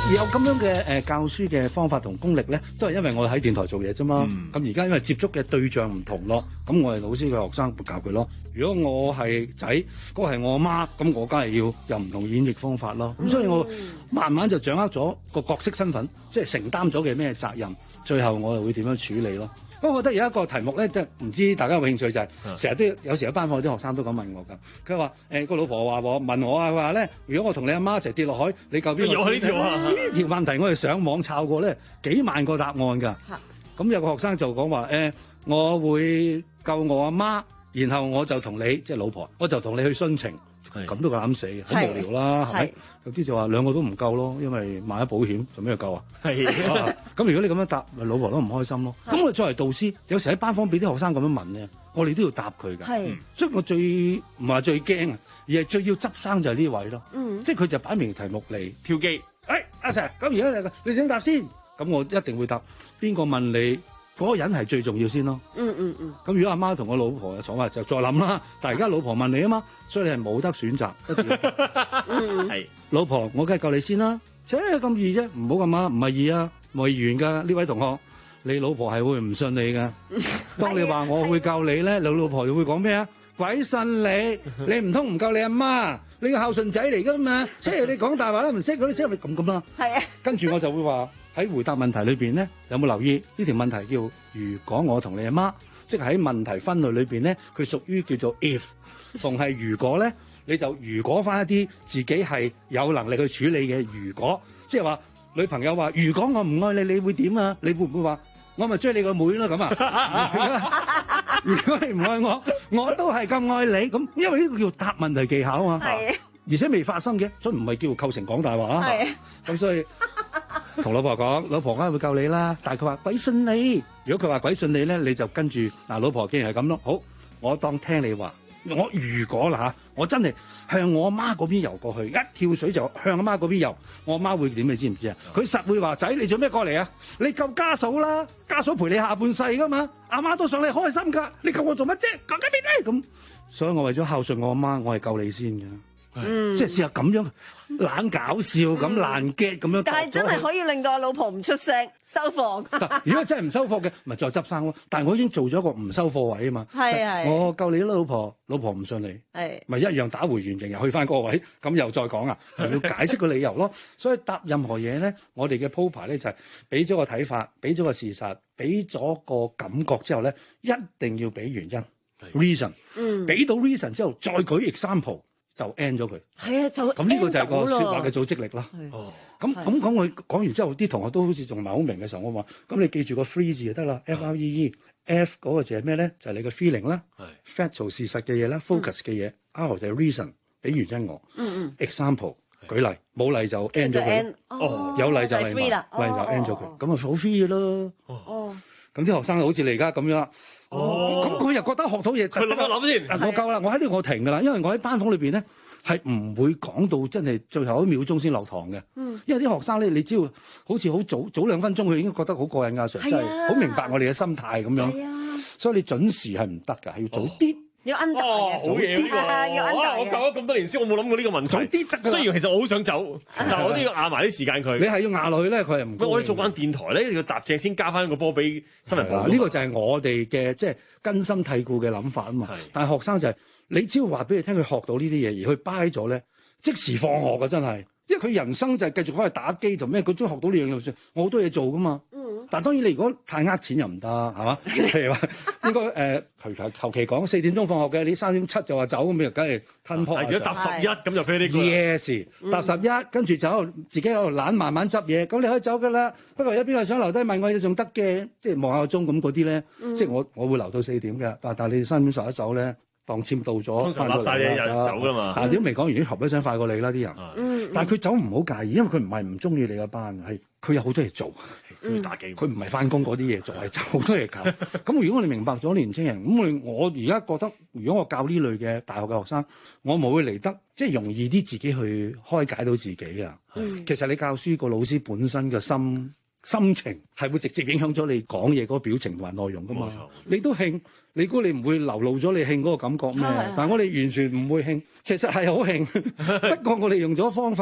有咁樣嘅誒教書嘅方法同功力咧，都係因為我喺電台做嘢啫嘛。咁而家因為接觸嘅對象唔同咯，咁我係老師嘅學生會教佢咯。如果我係仔，嗰個係我阿媽，咁我梗係要有唔同演繹方法咯。咁、嗯、所以我慢慢就掌握咗個角色身份，即係承擔咗嘅咩責任，最後我又會點樣處理咯。不過我覺得有一個題目咧，即係唔知大家有冇興趣就係、是，成日都有時喺班房啲學生都咁問我㗎。佢話誒個老婆話我問我啊，佢話咧，如果我同你阿媽一齊跌落海，你救邊個？又係呢條啊！呢條問題我哋上網抄過咧，幾萬個答案㗎。咁有個學生就講話誒，我會救我阿媽，然後我就同你即係老婆，我就同你去殉情。咁都夠膽死，好無聊啦，係咪？有啲就話兩個都唔夠咯，因為買咗保險做咩救啊？係咁，如果你咁樣答，老婆都唔開心咯。咁我作為導師，有時喺班房俾啲學生咁樣問咧，我哋都要答佢㗎。係，所以我最唔係最驚啊，而係最要執生就係呢位咯。嗯，即係佢就擺明題目嚟跳機。誒，阿 Sir，咁而家你你點答先？咁我一定會答邊個問你。嗰個人係最重要先咯。嗯嗯嗯。咁如果阿媽同我老婆嘅講話就再諗啦。但係而家老婆問你啊嘛，所以你係冇得選擇。一定要嗯係。老婆，我梗係救你先啦。切咁易啫，唔好咁啊，唔係易啊，未完㗎呢位同學。你老婆係會唔信你㗎？當你話我會救你咧，你老婆就會講咩啊？鬼信你！你唔通唔救你阿媽？你個孝順仔嚟㗎嘛？即係你講大話都唔識嗰啲，即係咪咁咁啦？係啊。跟住我就會話。喺回答問題裏邊咧，有冇留意呢條問題叫如果我同你阿媽，即係喺問題分類裏邊咧，佢屬於叫做 if， 逢係如果咧，你就如果翻一啲自己係有能力去處理嘅如果，即係話女朋友話如果我唔愛你，你會點啊？你會唔會話我咪追你個妹咯咁啊？如果你唔愛我，我都係咁愛你咁，因為呢個叫答問題技巧啊嘛，而且未發生嘅，所以唔係叫構成講大話啊。咁所以。同老婆講，老婆梗係會救你啦。但係佢話鬼信你，如果佢話鬼信你咧，你就跟住嗱，老婆既然係咁咯，好，我當聽你話。我如果啦嚇，我真係向我阿媽嗰邊游過去，一跳水就向阿媽嗰邊游，我阿媽會點？你知唔知啊？佢實會話：仔，你做咩過嚟啊？你救家嫂啦，家嫂陪你下半世噶嘛，阿媽都想你開心㗎，你救我做乜啫？講緊邊咧？咁，所以我為咗孝順我阿媽，我係救你先嘅。嗯，即係試下咁樣懶搞笑咁爛 get 咁樣， 但係真係可以令到我老婆唔出聲收貨。 如果真係唔收貨嘅，咪再執生咯。但係我已經做咗一個唔收貨位啊嘛。係係，我救你啦，老婆，老婆唔信你，係咪一樣打回原形，又去翻嗰個位，咁又再講啊？要解釋個理由咯。所以答任何嘢咧，我哋嘅鋪排咧就係俾咗個睇法，俾咗個事實，俾咗個感覺之後咧，一定要俾原因 reason。嗯，俾到 reason 之後，再舉 example。就 end 咗佢，係啊，就咁呢個就係個説話嘅組織力啦。哦，咁咁講佢講完之後，啲同學都好似仲唔係好明嘅時候，我話：咁你記住個 free 字就得啦 ，F R E E，F 嗰個字係咩咧？就係你嘅 feeling 啦，factual 事實嘅嘢啦 ，focus 嘅嘢 ，R 就係 reason，俾原因我。嗯嗯。example 舉例，冇例就 end 咗佢。哦，有例就係例就 end 咗佢，咁啊好 free 嘅咯。哦。咁啲學生好似你而家咁樣。哦，咁佢又覺得學到嘢，佢諗一諗先。我夠啦，我喺呢度我停㗎啦，因為我喺班房裏邊咧係唔會講到真係最後一秒鐘先落堂嘅。嗯，因為啲學生咧，你只要好似好早早兩分鐘，佢已經覺得好過癮㗎，Sir，真係好明白我哋嘅心態咁樣。係啊，所以你準時係唔得㗎，係要早啲。 要 under 嘅， 好嘢呢個。 要 under 嘅。我教咗咁多年書，我冇諗過呢個問題。早啲得。雖然其實我好想走，但係我都要壓埋啲時間佢。 你係要壓落去咧，佢係唔。 喂，我哋做慣電台咧，要搭正先加翻個波俾新聞部。 呢個就係我哋嘅即係根深蒂固嘅諗法啊嘛。但係學生就係你只要話俾佢聽，佢學到呢啲嘢，而佢 buy 咗咧，即時放學㗎真係。因為佢人生就係繼續翻去打機同咩，佢都學到呢樣嘢。我好多嘢做㗎嘛。但係當然你如果太呃錢又唔得，係嘛？譬如話應該誒，求求其講四點鐘放學嘅，你三點七就話走咁，咪梗係吞破。 但係如果搭十一咁就飛呢個。 Yes，搭十一跟住走，自己喺度懶慢慢執嘢，咁你可以走㗎啦。不過一邊係想留低問我嘢仲得嘅，即係望下個鐘咁嗰啲咧，即係我我會留到四點嘅。但但係你三點十一走咧，當簽到咗，翻到嚟嘢就走㗎嘛。 但係點未講完啲學都想快過你啦啲人。嗯。但係佢走唔好介意，因為佢唔係唔中意你個班，係佢有好多嘢做。 嗯、打機， 佢唔係翻工嗰啲嘢做，係做好多嘢搞。咁如果我哋明白咗年青人，咁我我而家覺得，如果我教呢類嘅大學嘅學生，我冇會嚟得即係容易啲自己去開解到自己啊。嗯、其實你教書個老師本身嘅心心情係會直接影響咗你講嘢嗰個表情同埋內容噶嘛。你都興，你估你唔會流露咗你興嗰個感覺咩？但係我哋完全唔會興，其實係好興。不過我哋用咗方法。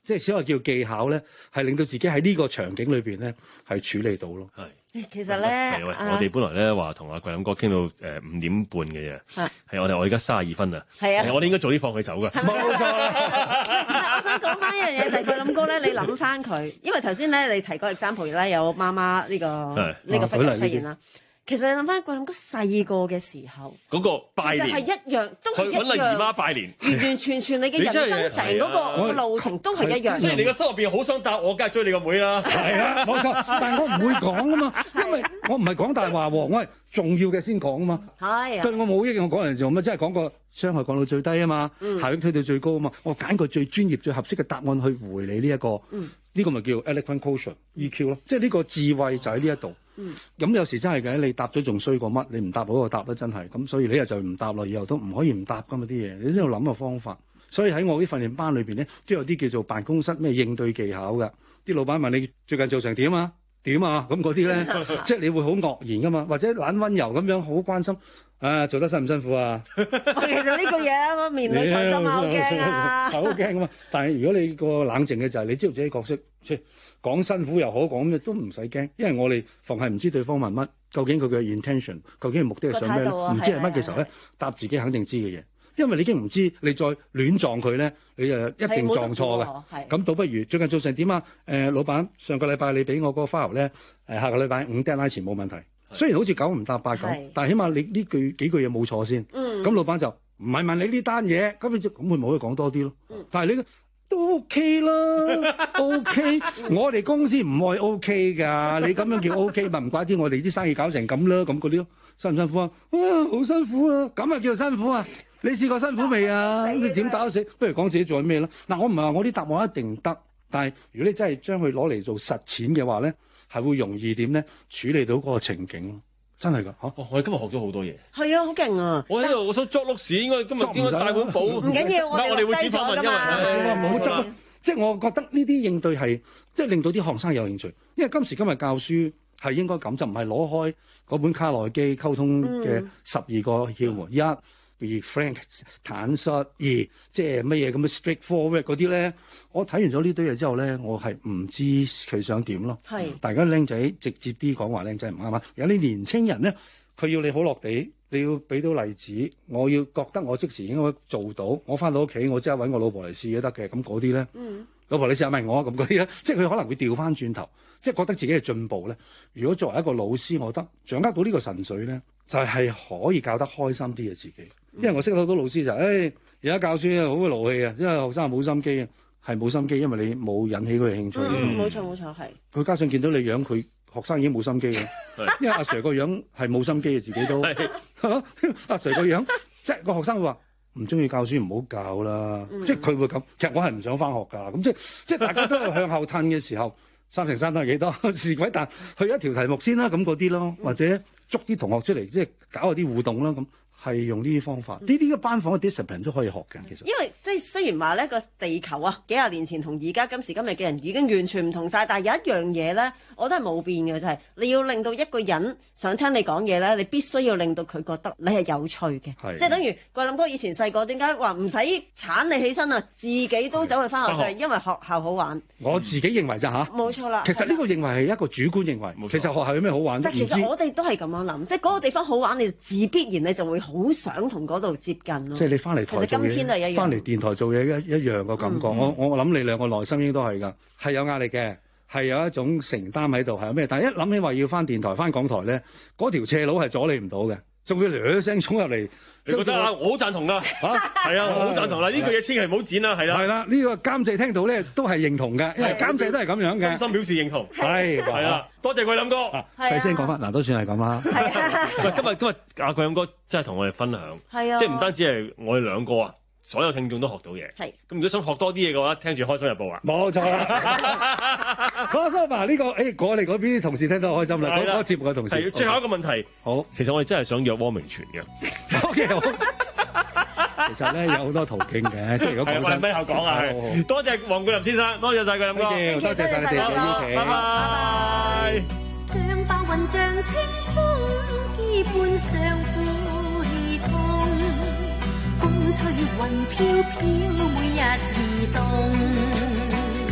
即係所謂叫技巧咧，係令到自己喺呢個場景裏邊咧係處理到咯。 係。 其實咧， 係喂，我哋本來咧話同阿桂林哥傾到誒五點半嘅嘢，係我哋我而家三十二分啊，係啊，我哋應該早啲放佢走㗎， 冇錯啦。 我想講翻一樣嘢就係桂林哥咧，你諗翻佢，因為頭先咧你提過 example 咧有媽媽呢個呢個 figure 出現啦。其實你諗翻桂林哥細個嘅時候， 嗰個拜年其實係一樣，都係一樣。 揾阿姨媽拜年， 完完全全你嘅人生成嗰個路程都係一樣。 雖然你個心入邊好想答我，梗係追你個妹啦。 係啊，冇錯。但係我唔會講啊嘛，因為我唔係講大話喎，我係重要嘅先講啊嘛。係啊。對我冇益嘅，我講人做乜？即係講個傷害降到最低啊嘛，效益推到最高啊嘛。我揀個最專業、最合適嘅答案去回你呢一個，呢個咪叫 eloquent quotient E Q 咯。即係呢個智慧就喺呢一度。咁、嗯、有時真係嘅，你答咗仲衰過乜？你唔答好過答啦，真係。咁所以你又就唔答咯，以後都唔可以唔答噶嘛啲嘢。你都要諗個方法。所以喺我啲訓練班裏邊咧，都有啲叫做辦公室咩應對技巧㗎。啲老闆問你最近做成點啊？點啊？咁嗰啲咧，即係你會好愕然噶嘛，或者懶溫柔咁樣，好關心。啊，做得辛唔辛苦啊？ 其實呢個嘢啊，面裏藏針啊，好驚啊！ 好驚噶嘛！但係如果你個冷靜嘅就係你知道自己角色，即係講辛苦又好講咩都唔使驚，因為我哋逢係唔知對方問乜，究竟佢嘅 intention， 究竟目的係想咩咧？唔知係乜嘅時候咧，答自己肯定知嘅嘢，因為你已經唔知，你再亂撞佢咧，你就一定撞錯嘅。咁倒不如最近做成點啊？誒、呃，老闆上個禮拜你俾我個 file 咧，誒下個禮拜五 deadline 前冇問題。雖然好似九唔搭八咁，但係起碼你呢句幾句嘢冇錯先。咁、嗯、老闆就唔係問你呢單嘢，咁你就咁會冇可以講多啲咯。嗯、但係你都 OK 啦，OK。我哋公司唔愛 OK 㗎，你咁樣叫 OK 咪唔怪之我哋啲生意搞成咁啦，咁嗰啲咯。辛唔辛苦啊？哇，好辛苦啊！咁啊叫做辛苦啊？你試過辛苦未啊？你點打得死？不如講自己做緊咩啦？嗱，我唔係話我啲答案一定得，但係如果你真係將佢攞嚟做實踐嘅話咧，係會容易點咧處理到嗰個情景咯，真係㗎嚇！ 哦，我哋今日學咗好多嘢。 係啊，好勁啊！ 我喺度，我想捉碌屎，應該今日應該帶本簿。唔緊要，我哋會低咗㗎嘛。 冇捉，即係我覺得呢啲應對係即係令到啲學生有興趣，因為今時今日教書係應該咁，就唔係攞開嗰本卡內基溝通嘅十二個竅門一。be frank 坦率，二即係乜嘢咁嘅 straightforward 嗰啲咧，我睇完咗呢堆嘢之後咧，我係唔知佢想點咯。係大家僆仔直接啲講話，僆仔唔啱啊！有啲年青人咧，佢要你好落地，你要俾到例子，我要覺得我即時應該做到，我翻到屋企我即刻揾我老婆嚟試都得嘅。咁嗰啲咧，嗯、老婆你試下問我咁嗰啲咧，即係佢可能會調翻轉頭，即係覺得自己係進步咧。如果作為一個老師，我覺得掌握到呢個神髓咧，就係、是、可以教得開心啲嘅自己。因為我識到好多老師就係、是，誒而家教書啊好嘅勞氣啊，因為學生冇心機啊，係冇心機，因為你冇引起佢嘅興趣。 嗯，冇錯冇錯係。 佢加上見到你樣，佢學生已經冇心機嘅，因為阿 Sir 個樣係冇心機嘅，自己都阿 Sir 個樣，即係個學生會話唔中意教書唔好教啦，嗯、即係佢會咁。其實我係唔想翻學㗎，咁即係即係大家都係向後褪嘅時候，三乘三都係幾多？是鬼但去一條題目先啦，咁嗰啲咯，或者捉啲同學出嚟，即係搞下啲互動啦咁。係用呢啲方法，呢啲嘅班房嘅 discipline 都可以學嘅。其實因為即係雖然話呢個地球啊，幾廿年前同而家今時今日嘅人已經完全唔同晒，但係有一樣嘢咧，我都係冇變嘅，就係、是、你要令到一個人想聽你講嘢咧，你必須要令到佢覺得你係有趣嘅。即係等於桂林哥以前細個點解話唔使鏟你起身啊，自己都走去翻學就係因為學校好玩。 我自己認為咋吓？ 冇錯啦。 其實呢個認為係一個主觀認為，其實學校有咩好玩？ 但其實我哋都係咁樣諗，即係嗰個地方好玩，你自必然你就會好想同嗰度接近咯。 即係你翻嚟台做嘢， 其實今天都係一樣。翻嚟電台做嘢一一樣個感覺。嗯、我我諗你兩個內心應該都係㗎，係有壓力嘅，係有一種承擔喺度，係有咩？但係一諗起話要翻電台、翻港台咧，嗰條斜路係阻你唔到嘅，仲要唦聲衝入嚟。 你覺得啊？我好贊同啦嚇，係啊，我好贊同啦！呢句嘢千祈唔好剪啦，係啦。 係啦，呢個監製聽到咧都係認同嘅，因為監製都係咁樣嘅， 深深表示認同。 係係啦，多謝桂林哥。 細聲講翻，嗱都算係咁啦。 喂，今日今日阿桂林哥真係同我哋分享， 係啊， 即係唔單止係我哋兩個啊。所有聽眾都學到嘢，係咁。如果想學多啲嘢嘅話，聽住《開心日報》啊， 冇錯啦。開心啊！呢個誒，我哋嗰邊啲同事聽到開心啦。嗰嗰節目嘅同事， 最後一個問題， 好， 其實我哋真係想約汪明荃嘅。 O K，好。其實咧有好多途徑嘅，即係如果講真， 我哋咪後講啊。多謝黃桂林先生，多謝晒桂林哥， 多謝晒你哋嘅邀請， 拜拜。 像白雲像清風，依般相互通。風吹雲飄飄，每日移動。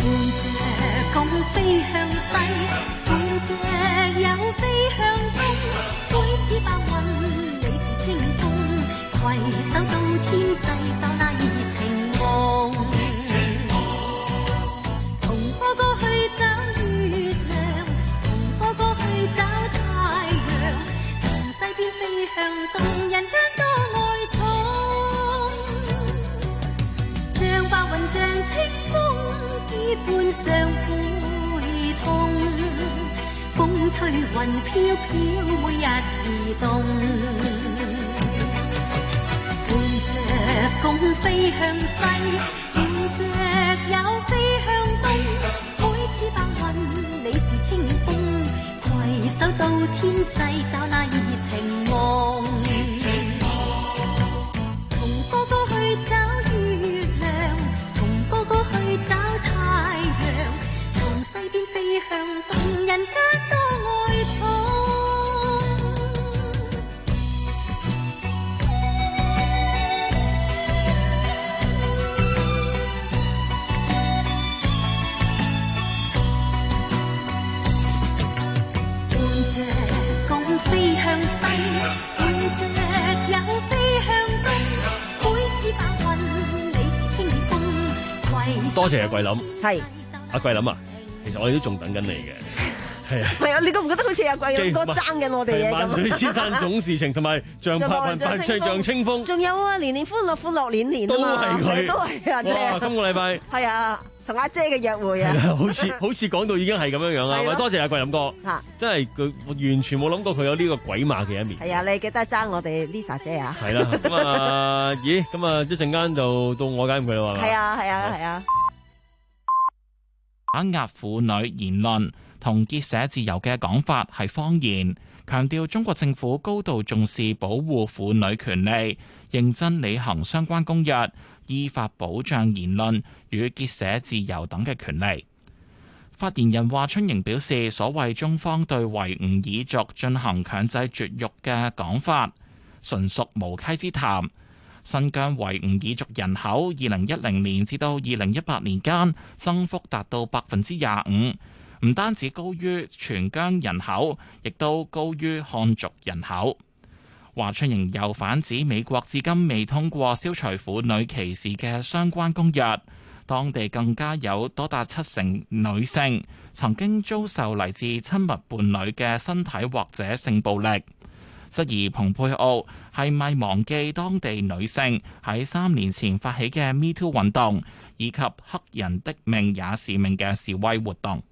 隻共飛向西，半隻又飛向東，每次白雲你是清風，攜手到天際找那熱情夢，同哥哥去找月亮，同哥哥去找太陽，從西邊飛向東，人間多愛寵，像白雲像清風，衣冠上會痛，風吹雲飄飄，每日移動，半隻共飛向西，半隻又飛向東，每次白雲你是清風，攜手到天際找那熱情夢，同哥哥去找月亮，同哥哥去找太陽，從西邊飛向東，人間多愛寵。半隻共飛向西，半隻又飛向東，每次白雲你是清風，攜多謝阿桂林， 係阿桂林啊，其實我哋都仲等緊你嘅，係啊。 係啊，你覺唔覺得好似阿貴咁多爭緊我哋嘢咁？ 萬水千山總是情，同埋像白雲百尺像清風。 仲有啊，年年歡樂歡樂年年啊嘛， 都係佢， 都係阿姐。 哇！今個禮拜係啊，同阿姐嘅約會啊， 好似好似講到已經係咁樣樣啦。喂，多謝阿桂林哥， 嚇， 真係佢完全冇諗過佢有呢個鬼馬嘅一面。 係啊，你記得爭我哋 Lisa 姐啊？ 係啦，咁啊，咦，咁啊，一陣間就到我解唔佢啦，係嘛？ 係啊，係啊，係啊。 打壓婦女言論同結社自由嘅講法係謊言，強調中國政府高度重視保護婦女權利，認真履行相關公約，依法保障言論與結社自由等嘅權利。發言人華春瑩表示，所謂中方對維吾爾族進行強制絕育嘅講法，純屬無稽之談。新疆維吾爾族人口二零一零年至到二零一八年間增幅達到百分之廿五，唔單止高於全疆人口，亦都高於漢族人口。華春瑩又反指美國至今未通過消除婦女歧視嘅相關公約，當地更加有多達七成女性曾經遭受嚟自親密伴侶嘅身體或者性暴力。質疑蓬佩奧係咪忘記當地女性喺三年前發起嘅 Me Too 運動，以及黑人的命也是命嘅示威活動。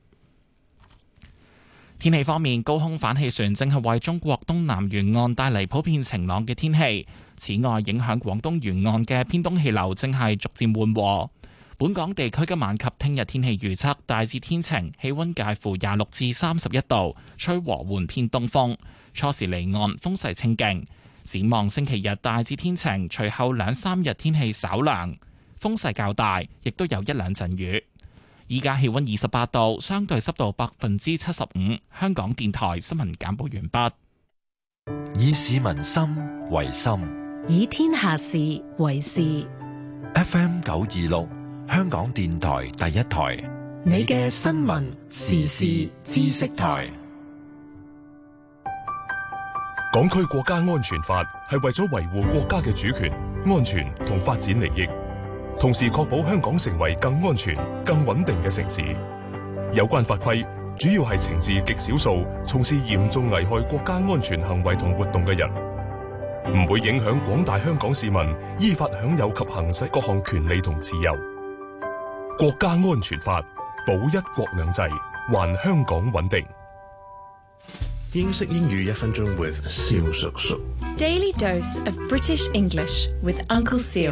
天氣方面，高空反氣旋正係為中國東南沿岸帶嚟普遍晴朗嘅天氣。此外，影響廣東沿岸嘅偏東氣流正係逐漸緩和。本港地區今晚及聽日天氣預測大致天晴，氣溫介乎廿六至三十一度，吹和緩偏東風。初時離岸風勢清勁，展望星期日大致天晴，隨後兩三日天氣稍涼，風勢較大，亦都有一兩陣雨。依家氣溫二十八度，相對濕度百分之七十五。香港電台新聞簡報完畢。 以市民心為心， 以天下事為事。 F M 九二六，香港電台第一台， 你嘅新聞時事知識台。 港區國家安全法係為咗維護國家嘅主權、安全同發展利益，同時確保香港成為更安全、更穩定嘅城市。有關法規主要係懲治極少數從事嚴重危害國家安全行為同活動嘅人，唔會影響廣大香港市民依法享有及行使各項權利同自由。國家安全法保一國兩制，還香港穩定。 英式英語一分鐘 with 蕭叔叔。 Daily dose of British English with Uncle Seal。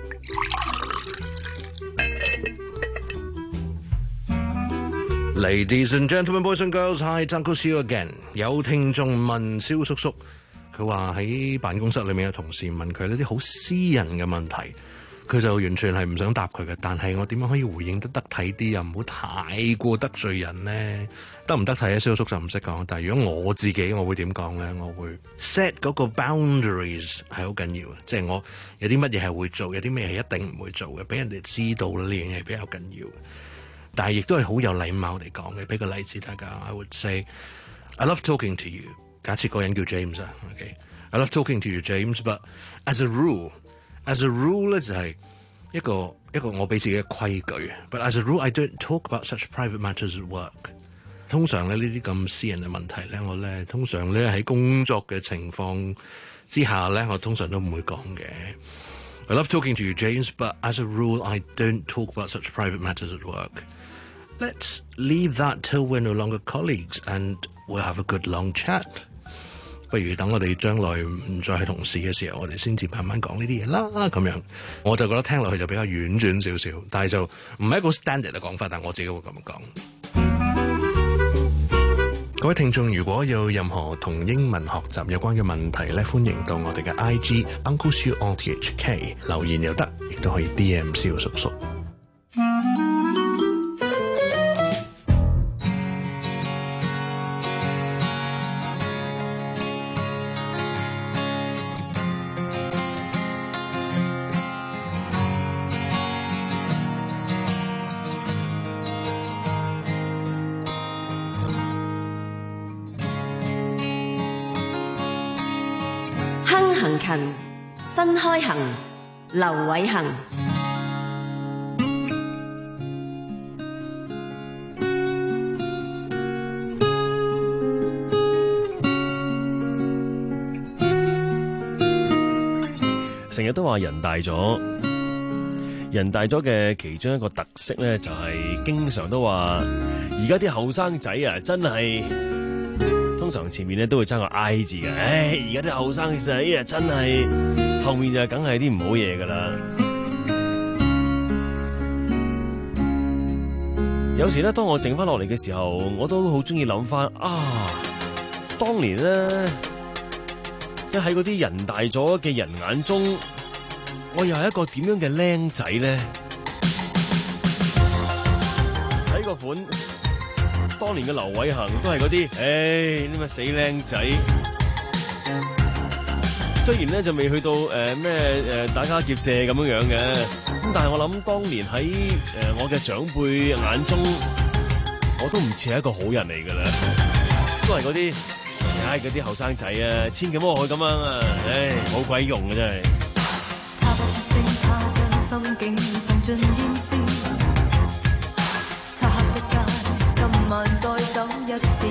Ladies and gentlemen, boys and girls, hi, Uncle Seal again。有聽眾問蕭叔叔，佢話喺辦公室裏面嘅同事問佢呢啲好私人嘅問題，佢就完全係唔想答佢嘅。但係我點樣可以回應得得體啲，又唔好太過得罪人呢？得唔得體啊？蕭叔就唔識講。但係如果我自己，我會點講咧？我會 set 嗰個 boundaries 係好緊要嘅，即係我有啲乜嘢係會做，有啲咩係一定唔會做嘅，俾人哋知道呢樣嘢係比較緊要嘅。 但係亦都係好有禮貌地講嘅。俾個例子大家 ，I would say I love talking to you。假設個人叫 James 啊 ，OK，I love talking to you James，but as a rule，as a rule 咧就係一個一個我俾自己嘅規矩。But as a rule I don't talk about such private matters at work。通常咧呢啲咁私人嘅問題咧，我咧通常咧喺工作嘅情況之下咧，我通常都唔會講嘅。I love talking to you, James, but as a rule, I don't talk about such private matters at work. Let's leave that till we're no longer colleagues, and we'll have a good long chat. 不如等我哋將來唔再係同事嘅時候，我哋先至慢慢講呢啲嘢啦。咁樣我就覺得聽落去就比較婉轉少少，但係就唔係一個 standard 嘅講法，但我自己會咁講。各位聽眾，如果有任何同英文學習有關嘅問題咧，歡迎到我哋嘅 I G Uncle Siu R T H K 留言又得，亦都可以 D M 蕭叔叔。 行勤分開行，劉偉恒。 成日都話人大咗，人大咗嘅其中一個特色咧，就係經常都話，而家啲後生仔啊，真係。通常前面咧都會爭個 I 字嘅，唉！而家啲後生仔啊，真係後面就梗係啲唔好嘢噶啦。有時咧，當我靜翻落嚟嘅時候，我都好中意諗翻啊，當年咧，即喺嗰啲人大咗嘅人眼中，我又係一個點樣嘅僆仔咧？睇個款。當年嘅劉偉恒都係嗰啲，唉，呢個死僆仔。雖然咧就未去到誒咩誒打家劫舍咁樣樣嘅，咁但係我諗當年喺誒、呃、我嘅長輩眼中，我都唔似係一個好人嚟噶啦，都係嗰啲，唉嗰啲後生仔啊，千祈唔好學佢咁樣啊，唉冇鬼用嘅真係。 慢再走一次，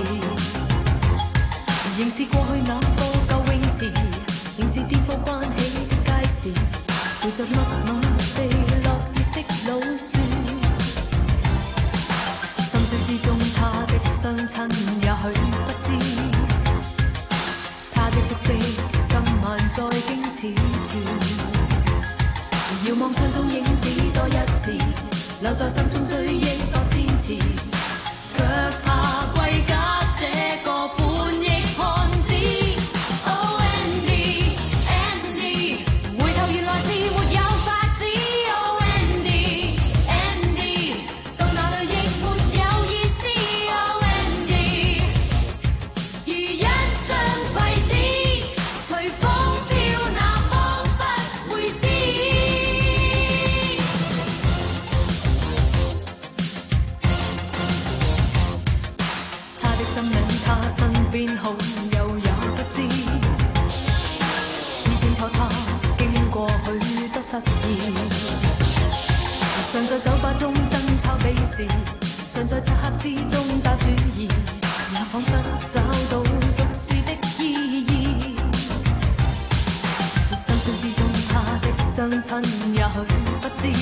仍是過去那個舊泳池，仍是顛覆關起的街市，陪着密密地落葉的老樹，心聲之中他的雙親也許不知，他的足跡今晚再經此處，遙望窗中影子多一次，留在心中追憶多千次。卻怕歸家這個叛逆漢子 ，Oh Andy Andy， 回頭原來是沒有法子 ，Oh Andy Andy， 到哪裏亦沒有意思 ，Oh Andy， 如一張廢紙，隨風飄，那方不會知。邊好友也不知，只清楚他經過許多失意，常在酒吧中爭吵比試，常在漆黑之中打主意，也彷彿找到獨自的意義。心聲之中他的雙親也許不知，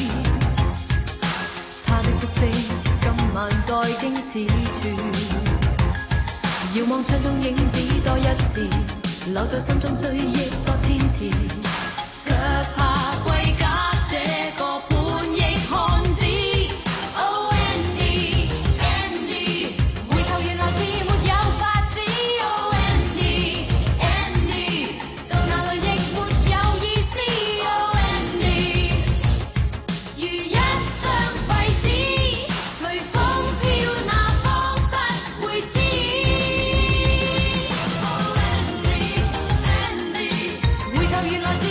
他的足跡今晚再經此處。遙望窗中影子多一次，留在心中追憶多千次，卻怕歸家這個叛逆漢子。Oh Andy Andy， 回頭原來是沒有法子。Oh Andy Andy， 到哪裏亦沒有意思。Oh Andy， 如一張廢紙，隨風飄，那方不會知。原來是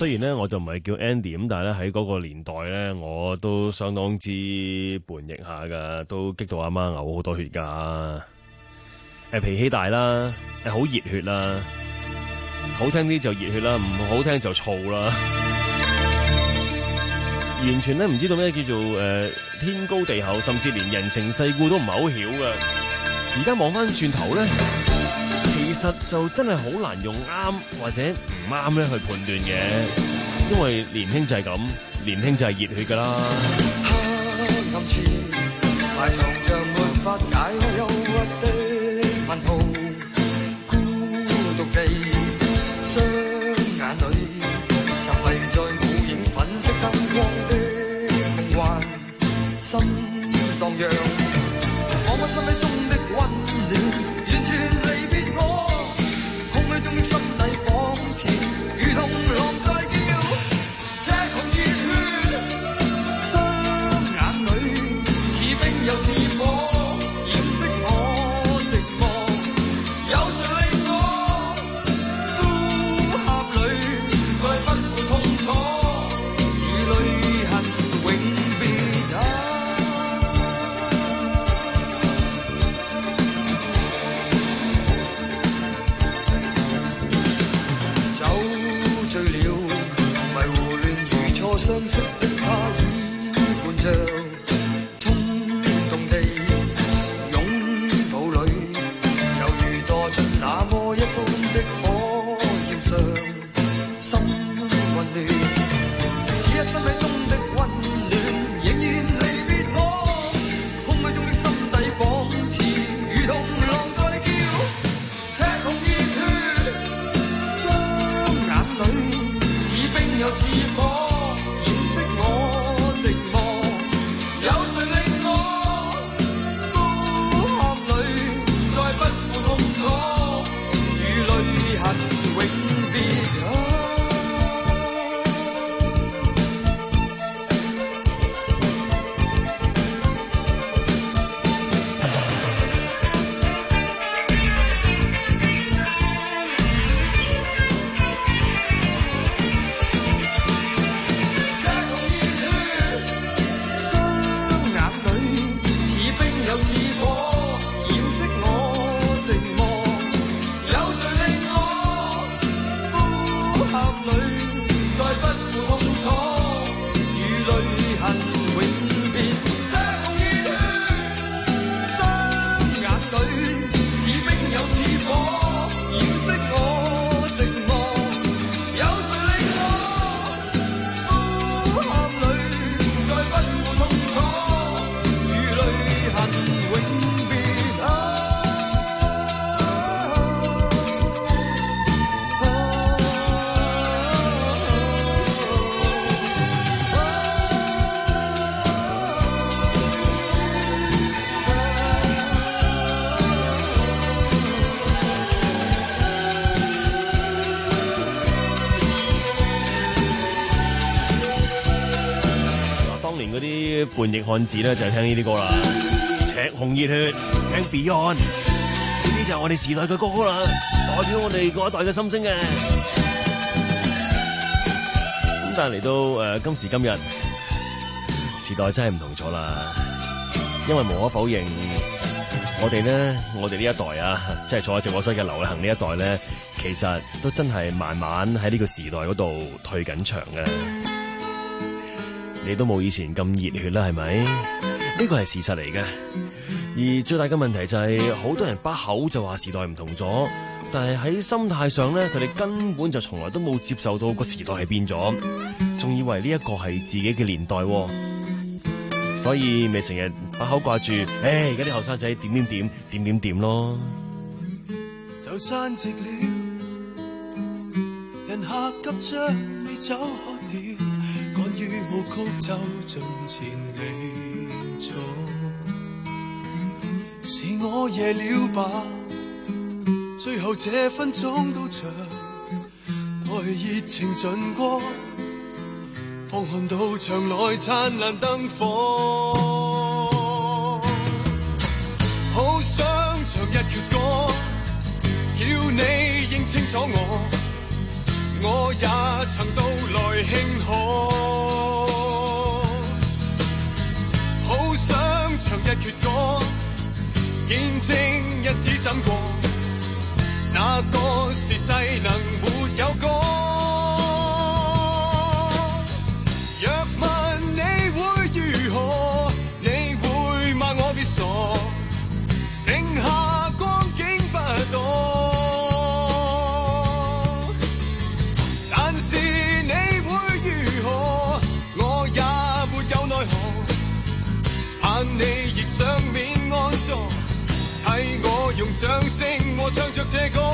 雖然咧我就唔係叫 Andy 咁，但係咧喺嗰個年代咧，我都相當之叛逆下噶，都激到阿媽嘔好多血噶。誒脾氣大啦，誒好熱血啦，好聽啲就熱血啦，唔好聽就燥啦。完全咧唔知道咩叫做誒、呃、天高地厚，甚至連人情世故都唔係好曉噶。而家望翻轉頭咧，其實就真係好難用啱或者唔啱咧去判斷嘅，因為年輕就係咁，年輕就係熱血噶啦。 黑暗處埋藏着沒法解開憂鬱的問號，孤獨地雙眼裏沉迷在無影粉飾燈光的夢幻，心蕩漾，彷彿身體中的溫暖完全離別我，空虛中的心底仿似如同狼在叫，赤紅熱血，雙眼裏似冰又似火，掩飾我寂寞，有誰令我呼喊裏再不會痛楚，如淚痕永別啊！酒醉了，迷糊亂如初相識的他已伴着，衝動地擁抱裏，猶如墮進那麼一般的火焰上，心混亂，此一身體中的溫暖仍然離別我，空虛中的心底仿似如同狼在叫，赤紅熱血，雙眼裏似冰又似火，掩飾我寂寞，有誰令我呼喊裏再不負痛楚，如淚痕永別啊！ 叛逆漢子咧就係聽呢啲歌啦，赤紅熱血，聽 Beyond，呢啲就係我哋時代嘅歌曲啦，代表我哋嗰一代嘅心聲嘅。咁但係嚟到誒、呃、今時今日，時代真係唔同咗啦，因為無可否認，我哋咧，我哋呢一代啊，即係坐喺直播室嘅流行呢一代咧，其實都真係慢慢喺呢個時代嗰度退緊場嘅。你都冇以前咁熱血啦，係咪？呢個係事實嚟嘅。而最大嘅問題就係、是，好多人把口就話時代唔同咗，但係喺心態上咧，佢哋根本就從來都冇接受到個時代係變咗，仲以為呢一個係自己嘅年代，所以咪成日把口掛住，誒而家啲後生仔點點點點點點咯。 就山直了，人客急將你走開了。趕於舞曲走進千里中，是我夜了吧？最後這分鐘都像愛熱情盡過，方看到牆內燦爛燈火，好想唱一闕歌，叫你認清楚我。 我也曾到來慶賀。好想唱一闕歌，見證日子怎過，那個時世能沒有歌。若問你會如何，你會罵我別傻，剩下光景不多。但是你會如何，我也沒有奈何，盼你亦上面安坐，替我用掌聲和唱着這歌。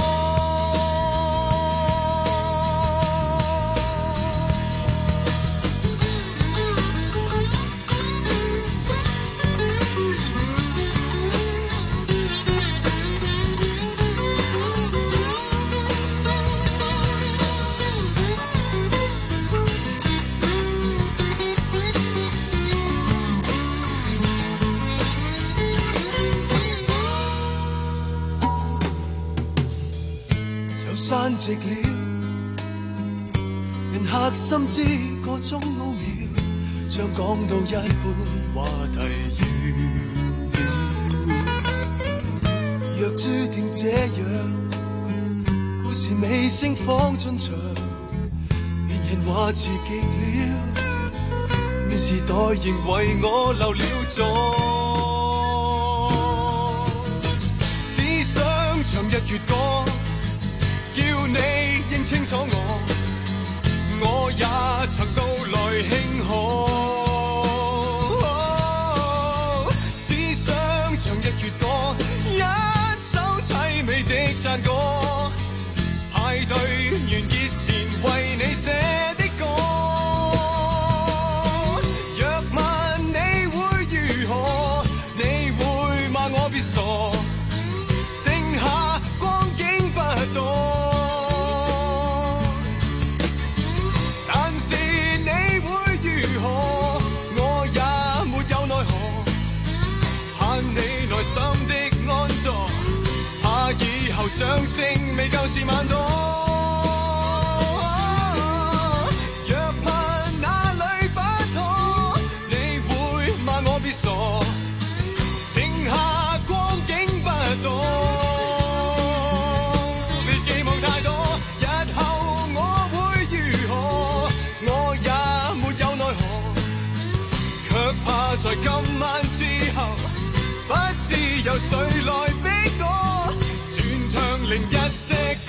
山直了，人客心知個中奧妙，將講到一半話題完了。若注定這樣，故事尾聲方進場，別人話詞極了，於是代仍為我留了座。只想唱一闕歌，叫你認清楚我，我也曾到來慶賀。只想唱一闕歌，一首凄美的讚歌，派對完結前為你寫的歌。若問你會如何，你會罵我別傻，剩下光景不多。心的安坐，怕以後掌聲未夠是萬多。若問哪裏不妥，你會罵我別傻，剩下光景不多。別寄望太多，日後我會如何，我也沒有奈何，卻怕在今晚之後，不知有誰來逼我轉唱另一些歌。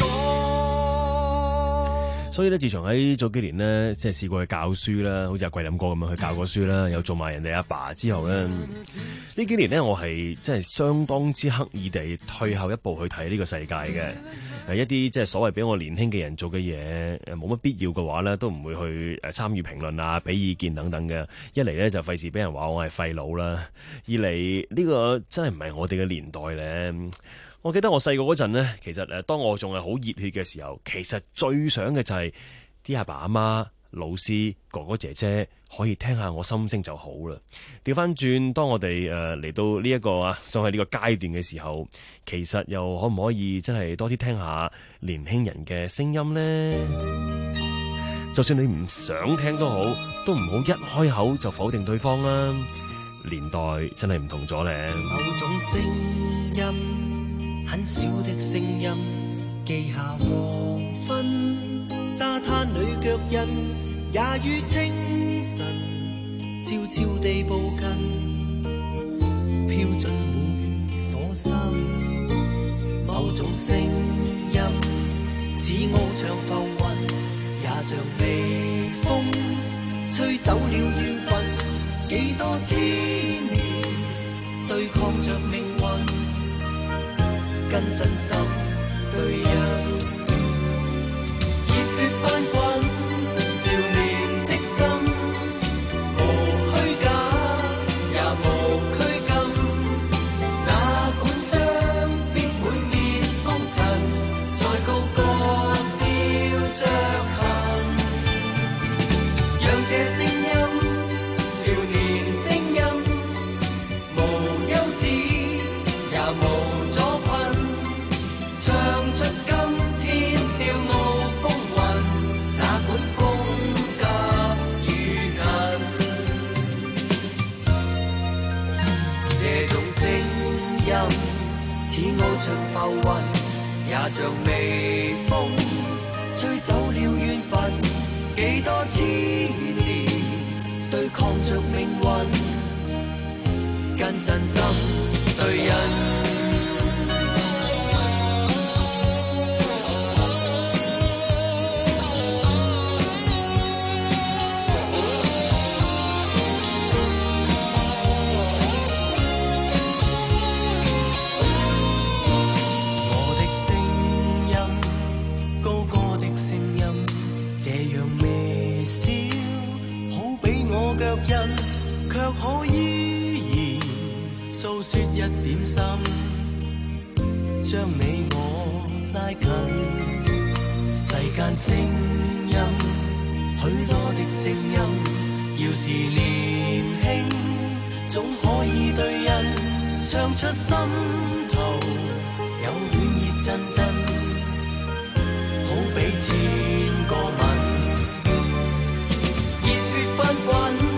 所以咧，自從喺早幾年呢，即係試過去教書啦，好似阿桂林哥咁樣去教過書啦，又做埋人哋阿爸之後咧，呢幾年呢，我係真係相當之刻意地退後一步去睇呢個世界嘅。誒一啲即係所謂俾我年輕嘅人做嘅嘢，誒冇乜必要嘅話咧，都唔會去誒參與評論啊、俾意見等等嘅。一嚟咧就費事俾人話我係廢佬啦，二嚟呢個真係唔係我哋嘅年代咧。我記得我細個嗰陣呢，其實誒當我仲係好熱血嘅時候，其實最想嘅就係啲阿爸阿媽、老師、哥哥姐姐可以聽下我心聲就好啦。調翻轉，當我哋誒嚟到呢一個啊，想喺呢個階段嘅時候，其實又可唔可以真係多啲聽下年輕人嘅聲音呢？就算你唔想聽都好，都唔好一開口就否定對方啦。年代真係唔同咗咧。 某種聲音，很小的聲音，記下黃昏，沙灘裏腳印，也於清晨悄悄地步近，飄進滿火心。某種聲音，似翱翔浮雲，也像微風，吹走了緣分。幾多千年對抗着命運，跟真心對人，熱血翻滾，少年的心，無虛假也無拘謹，哪管將必滿面風塵，再高歌笑着行，讓這聲音少年聲音，無休止也無阻困，唱出今天似翱翔浮雲，也像微風，吹走了緣分。幾多千年對抗着命運，跟真心對人。卻可依然訴說一點心，將你我拉近。世間聲音，許多的聲音，要是年輕，總可以對人唱出心頭有暖意陣陣，好比千個吻，熱血翻滾。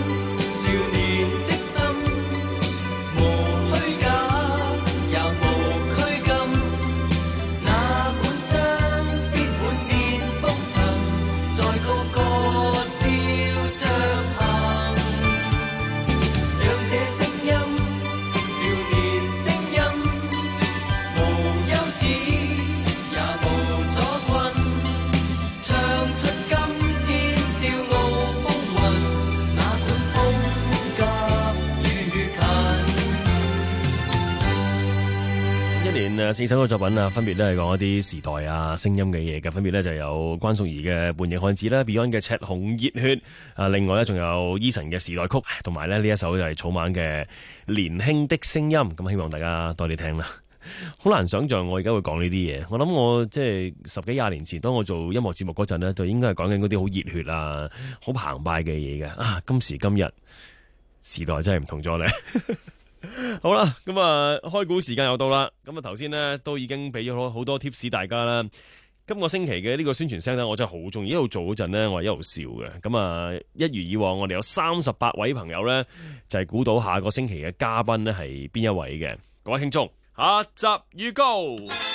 四首嘅作品啊，分別都係講一啲時代啊、聲音嘅嘢嘅。分別咧就有關淑怡嘅《半夜漢子》啦 ，Beyond 嘅《赤紅熱血》啊，另外咧仲有 Eason 嘅《時代曲》，同埋咧呢一首就係草蜢嘅《年輕的聲音》。咁希望大家多啲聽啦。好難想象我而家會講呢啲嘢。我諗我即係十幾廿年前，當我做音樂節目嗰陣呢，就應該係講緊嗰啲好熱血啊、好澎湃嘅嘢嘅。啊，今時今日時代真係唔同咗咧。好啦，咁啊，開估時間又到啦。咁啊，頭先呢都已經俾咗好多 tips 大家啦。今個星期嘅呢個宣傳聲呢，我真係好中意。一路做嗰陣呢，我係一路笑嘅。咁啊，一如以往，我哋有三十八位朋友呢，就係估到下個星期嘅嘉賓呢係邊一位嘅。各位聽眾，下集預告。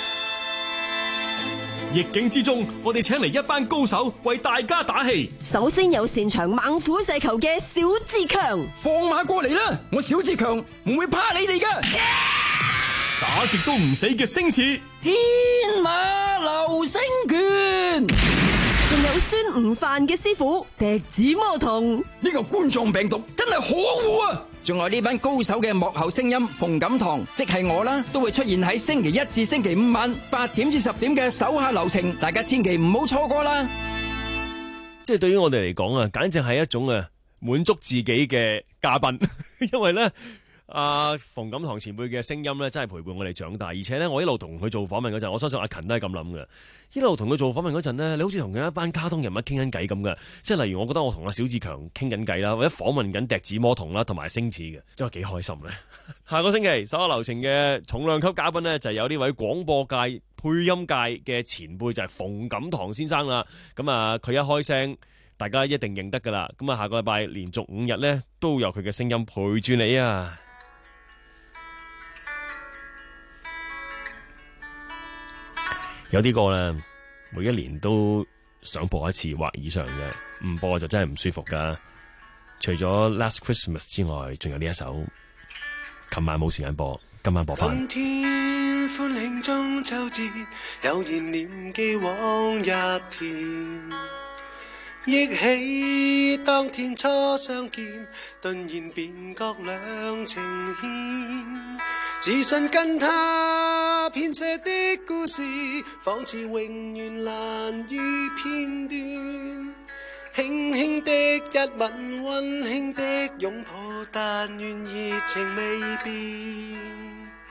逆境之中，我哋請嚟一班高手為大家打氣。 首先有擅長猛虎射球嘅小志強， 放馬過嚟啦！我小志強唔會怕你哋噶。 打極都唔死嘅星矢， 天馬流星拳。 仲有孫悟飯嘅師傅笛子魔童。 呢個冠狀病毒真係可惡啊！仲有呢班高手嘅幕後聲音馮錦堂，即係我啦，都會出現喺星期一至星期五晚八點至十點嘅手下留情，大家千祈唔好錯過啦！ 即係對於我哋嚟講啊，簡直係一種啊滿足自己嘅嘉賓，因為咧阿馮錦堂前輩嘅聲音咧真係陪伴我哋長大，而且咧我一路同佢做訪問嗰陣，我相信阿勤都係咁諗嘅。一路同佢做訪問嗰陣咧，你好似同緊一班卡通人物傾緊偈咁嘅，即係例如我覺得我同阿小志強傾緊偈啦，或者訪問緊笛子魔童啦，同埋星矢嘅，因為幾開心咧。下個星期手下留情嘅重量級嘉賓咧，就係有呢位廣播界配音界嘅前輩，就係馮錦堂先生啦。咁啊，佢一開聲，大家一定認得噶啦。咁啊，下個禮拜連續五日咧，都有佢嘅聲音陪住你啊！有啲歌咧，每一年都想播一次或以上嘅，唔播就真係唔舒服噶。除咗 Last Christmas 之外，仲有呢一首，琴晚冇時間播，今晚播翻。 今天歡慶中秋節，悠然念記往日甜，憶起當天初相見，頓然便覺兩情牽。自信跟他編寫的故事，仿似永遠難於片段。輕輕的一吻，溫馨的擁抱，但願熱情未變。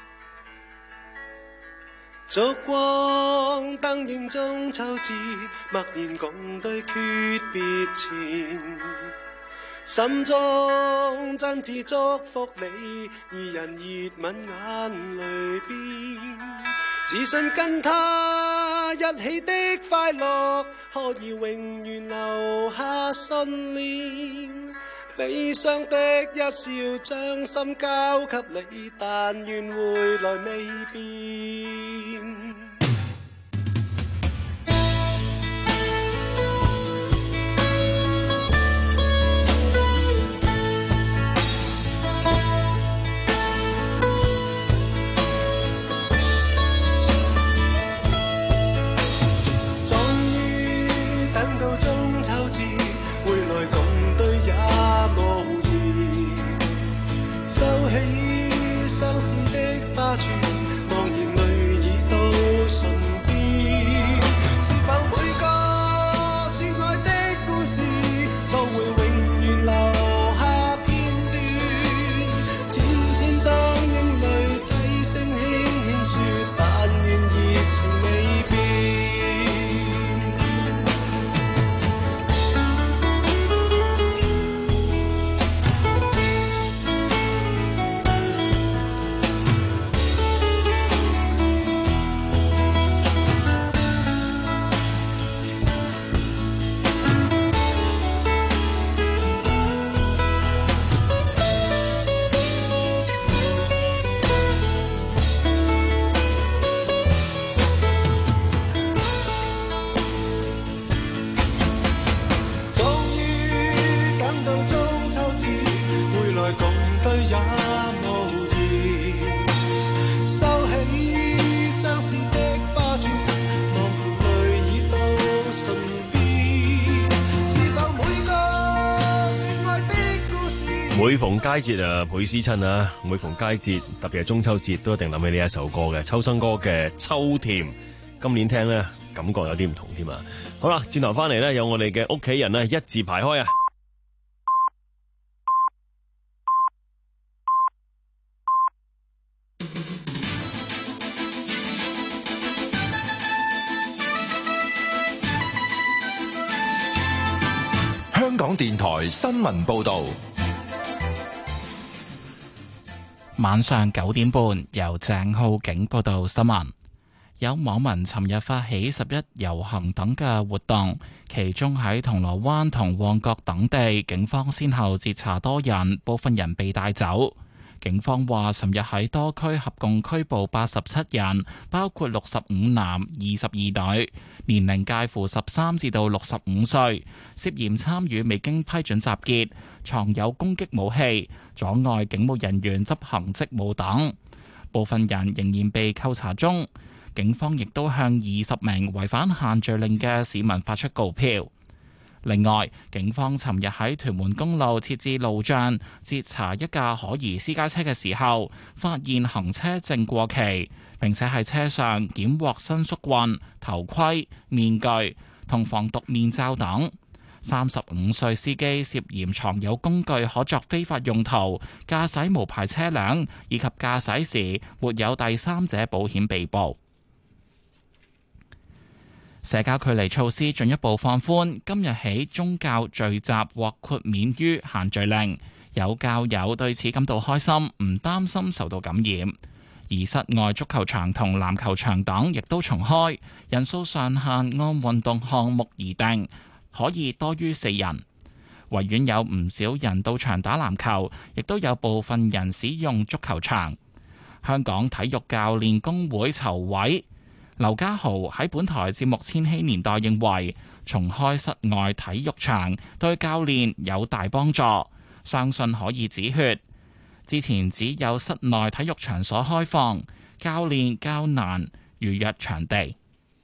燭光燈映中秋節，默然共對訣別前。心中真摯祝福你，二人熱吻眼淚邊。自信跟他一起的快樂，可以永遠留下信念。 悲傷的一笑，將心交給你，但願回來未變。 每逢佳節啊，倍思親啊！每逢佳節，特別係中秋節，都一定諗起呢一首歌嘅秋生哥嘅《秋甜》。今年聽咧，感覺有啲唔同添啊！好啦，轉頭翻嚟咧，有我哋嘅屋企人咧，一字排開啊！ 香港電台新聞報導。 晚上九點半，由鄭浩景報道新聞。有網民尋日發起十一遊行等嘅活動，其中喺銅鑼灣同旺角等地，警方先後截查多人，部分人被帶走。警方話，尋日喺多區合共拘捕八十七人，包括六十五男、二十二女，年齡介乎十三至到六十五歲，涉嫌參與未經批准集結、藏有攻擊武器、阻礙警務人員執行職務等。部分人仍然被扣查中。警方亦都向二十名違反限聚令嘅市民發出告票。另外，警方尋日喺屯門公路設置路障，截查一架可疑私家車嘅時候，發現行車證過期，並且喺車上檢獲伸縮棍、頭盔、面具同防毒面罩等。三十五歲司機涉嫌藏有工具可作非法用途、駕駛無牌車輛以及駕駛時沒有第三者保險被捕。社交距離措施進一步放寬，今日起宗教聚集或豁免於限聚令。有教友對此感到開心，唔擔心受到感染。而室外足球場同籃球場等亦都重開，人數上限按運動項目而定，可以多於四人。維園有唔少人到場打籃球，亦都有部分人使用足球場。香港體育教練工會籌委劉家豪喺本台節目《千禧年代》認為，重開室外體育場對教練有大幫助，相信可以止血。之前只有室內體育場所開放，教練較難預約場地。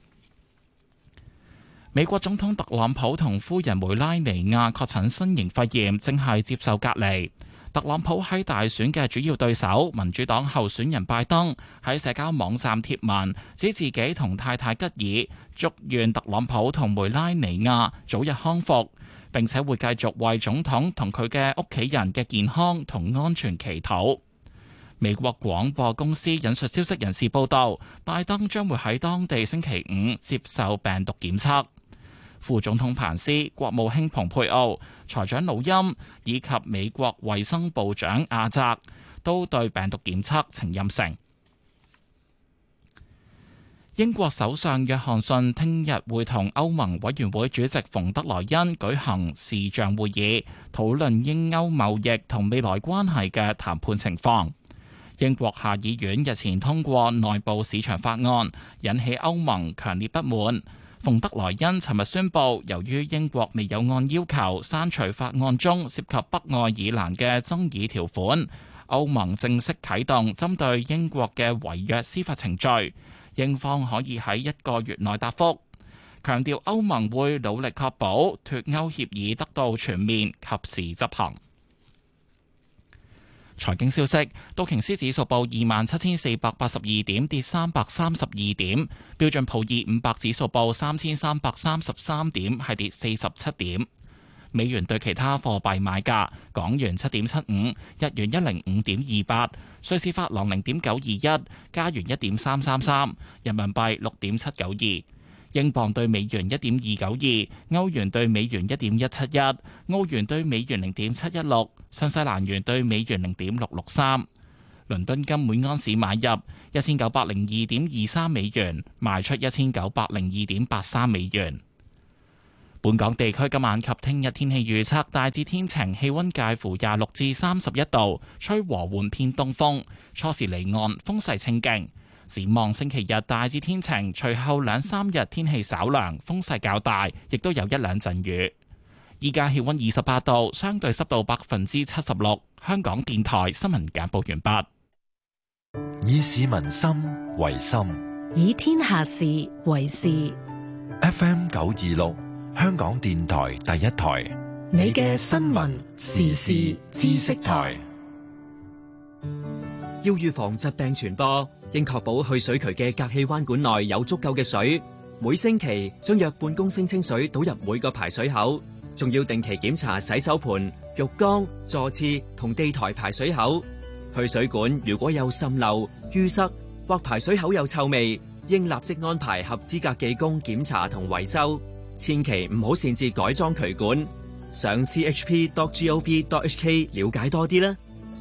美國總統特朗普同夫人梅拉尼亞確診新型肺炎，正係接受隔離。特朗普喺大選嘅主要對手民主黨候選人拜登喺社交網站貼文，指自己同太太吉爾祝願特朗普同梅拉尼亞早日康復，並且會繼續為總統同佢嘅屋企人嘅健康同安全祈禱。美國廣播公司引述消息人士報道，拜登將會喺當地星期五接受病毒檢測。副總統彭斯、國務卿蓬佩奧、財長魯欽以及美國衛生部長阿澤都對病毒檢測呈陰性。 英國首相約翰遜聽日會同歐盟委員會主席馮德萊恩舉行視像會議，討論英歐貿易同未來關係嘅談判情況。英國下議院日前通過內部市場法案，引起歐盟強烈不滿。馮德萊恩尋日宣布，由於英國未有按要求刪除法案中涉及北愛爾蘭嘅爭議條款，歐盟正式啟動針對英國嘅違約司法程序。英方可以喺一個月內答覆，強調歐盟會努力確保脫歐協議得到全面及時執行。財經消息，道瓊斯指數報二萬七千四百八十二點，跌三百三十二點；標準普爾五百指數報三千三百三十三點，係跌四十七點。美元對其他貨幣買價：港元七點七五，日元一零五點二八，瑞士法郎零點九二一，加元一點三三三，人民幣六點七九二，英鎊對美元一點二九二，歐元對美元一點一七一，澳元對美元零點七一六，新西蘭元對美元零點六六三。倫敦金每安士買入一千九百零二點二三美元，賣出一千九百零二點八三美元。本港地區今晚及聽日天氣預測大致天晴，氣溫介乎廿六至三十一度，吹和緩偏東風，初時離岸，風勢清勁。展望星期日大致天晴，隨後兩三日天氣稍涼，風勢較大，亦都有一兩陣雨。依家氣溫二十八度，相對濕度百分之七十六。香港電台新聞簡報完畢。 以市民心為心， 以天下事為事。 F M 九二六。香港電台第一台， 你嘅新聞時事知識台。 要預防疾病傳播，應確保去水渠嘅隔氣彎管內有足夠嘅水。每星期將約半公升清水倒入每個排水口，仲要定期檢查洗手盆、浴缸、座廁同地台排水口。去水管如果有滲漏、淤塞或排水口有臭味，應立即安排合資格技工檢查同維修。千祈唔好擅自改裝渠管，上 c h p dot gov dot h k 了解多啲啦。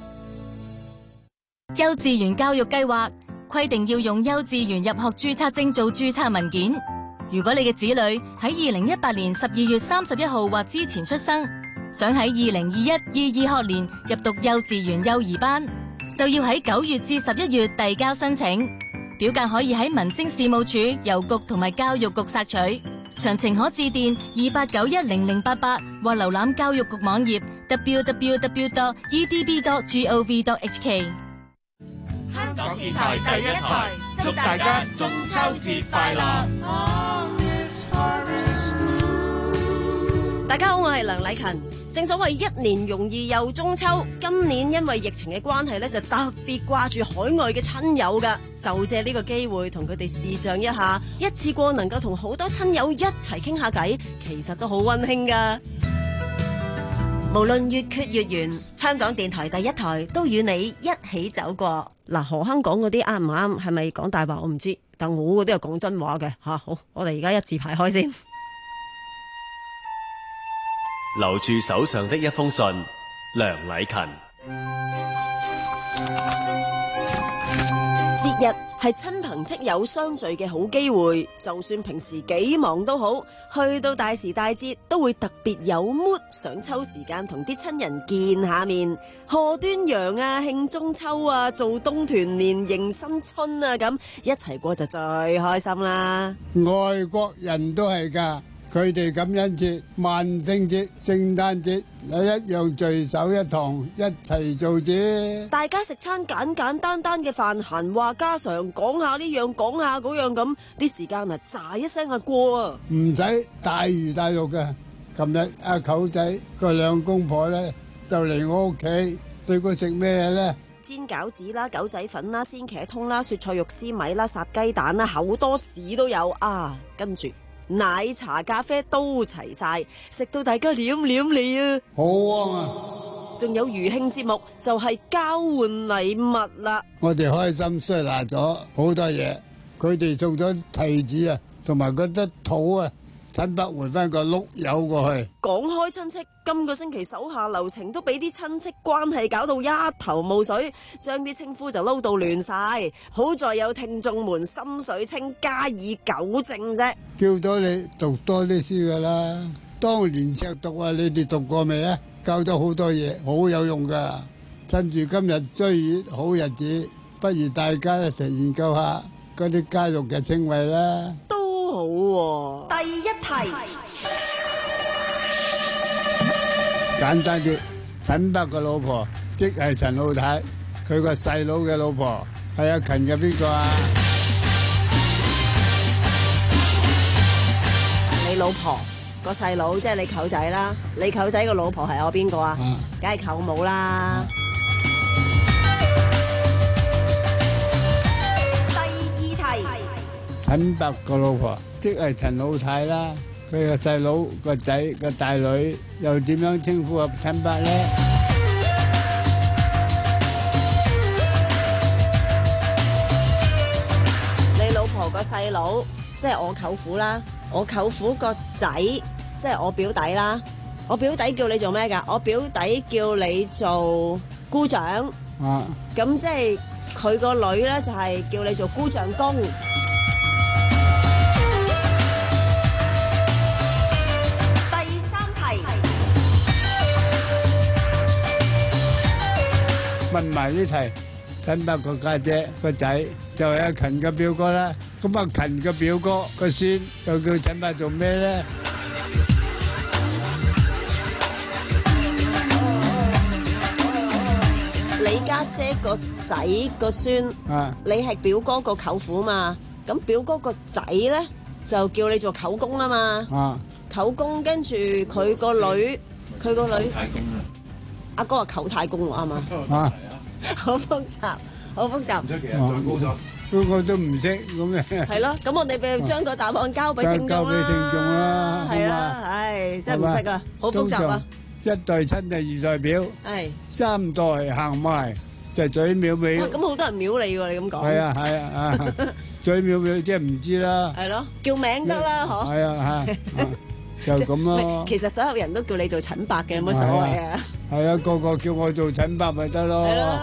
幼稚園教育計劃規定要用幼稚園入學註冊證做註冊文件。如果你嘅子女喺二零一八年十二月三十一號或之前出生，想喺二零二一、二二學年入讀幼稚園幼兒班，就要喺九月至十一月遞交申請。表格可以喺民政事務處、郵局同埋教育局索取。詳情可致電二八九一零零八八或瀏覽教育局網頁 w w w dot e d b dot gov dot h k。 香港電台第一台，祝大家中秋節快樂！ 大家好，我係梁禮勤。正所謂一年容易又中秋，今年因為疫情嘅關係咧，就特別掛住海外嘅親友噶，就借呢個機會同佢哋視像一下，一次過能夠同好多親友一齊傾下偈，其實都好溫馨噶。無論越缺越圓，香港電台第一台都與你一起走過。嗱，何香港嗰啲啱唔啱？係咪講大話？我唔知，但我嗰啲係講真話嘅吓。好，我哋而家一字排開先。 留住手上的一封信，梁禮勤。 節日係親朋戚友相聚嘅好機會，就算平時幾忙都好，去到大時大節都會特別有 mood，想抽時間同啲親人見下面，賀端陽啊，慶中秋啊，做冬團年，迎新春啊，咁一齊過就最開心啦。 外國人都係㗎。佢哋感恩節、萬聖節、聖誕節有一樣聚首一堂，一齊做啫。 大家食餐簡簡單單嘅飯，閒話家常，講下呢樣講下嗰樣咁，啲時間啊喳一聲啊過啊， 唔使大魚大肉嘅。琴日阿舅仔個兩公婆咧就嚟我屋企，對佢食咩咧？ 煎餃子啦、狗仔粉啦、鮮茄通啦、雪菜肉絲米啦、烚雞蛋啦，好多士都有啊！跟住奶茶、咖啡都齊晒，食到大家舐舐脷啊！ 好旺啊！ 仲有餘慶節目就係交換禮物啦！ 我哋開心衰拿咗好多嘢，佢哋送咗提子啊，同埋嗰啲桃啊，提親北換翻個碌柚過去。 講開親戚，今個星期手下留情都俾啲親戚關係搞到一頭霧水，將啲稱呼就撈到亂晒。好在有聽眾們心水清加以糾正啫。 叫到你讀多啲書噶啦，當年赤讀啊，你哋讀過未啊？教咗好多嘢，好有用噶。趁住今日追月好日子，不如大家一齊研究下嗰啲家族嘅稱謂啦。 都好喎、啊。第一題， 簡單啲，陳伯個老婆即係陳老太，佢個細佬嘅老婆係阿勤嘅邊個啊？ 你老婆個細佬即係你舅仔啦，你舅仔個老婆係我邊個啊？梗係舅母啦。啊、第二題， 陳伯個老婆即係陳老太啦，佢個細佬個仔個大女又點樣稱呼阿陳伯咧？ 你老婆個細佬即係我舅父啦。我舅父個仔即係我表弟啦，我表弟叫你做咩噶？我表弟叫你做姑丈， 啊， 咁即係佢個女咧就係叫你做姑丈公。第三題， 問埋呢題，陳伯個家姐個仔就係阿勤嘅表哥啦。咁阿勤嘅表哥個孫又叫陳伯做咩咧？ 你家姐個仔個孫， 啊， 你係表哥個舅父嘛？咁表哥個仔咧就叫你做舅公啦嘛。 啊， 舅公跟住佢個女，佢個女阿哥係舅太公喎，啱嘛？ 啊， 好複雜，好複雜。 唔出奇啊，最高咗。嗰個都唔識咁嘅。 係咯，咁我哋咪將個答案交俾聽眾啦。 交俾聽眾啦， 係啦，唉，真係唔識啊，好複雜啊。 一代親就二代表， 係三代行埋就嘴藐藐。 咁好多人藐你喎，你咁講。 係啊係啊啊！嘴藐藐即係唔知啦。 係咯，叫名得啦，嗬。 係啊係，就咁咯。 其實所有人都叫你做陳伯嘅，冇所謂啊。 係啊，個個叫我做陳伯咪得咯。 係咯。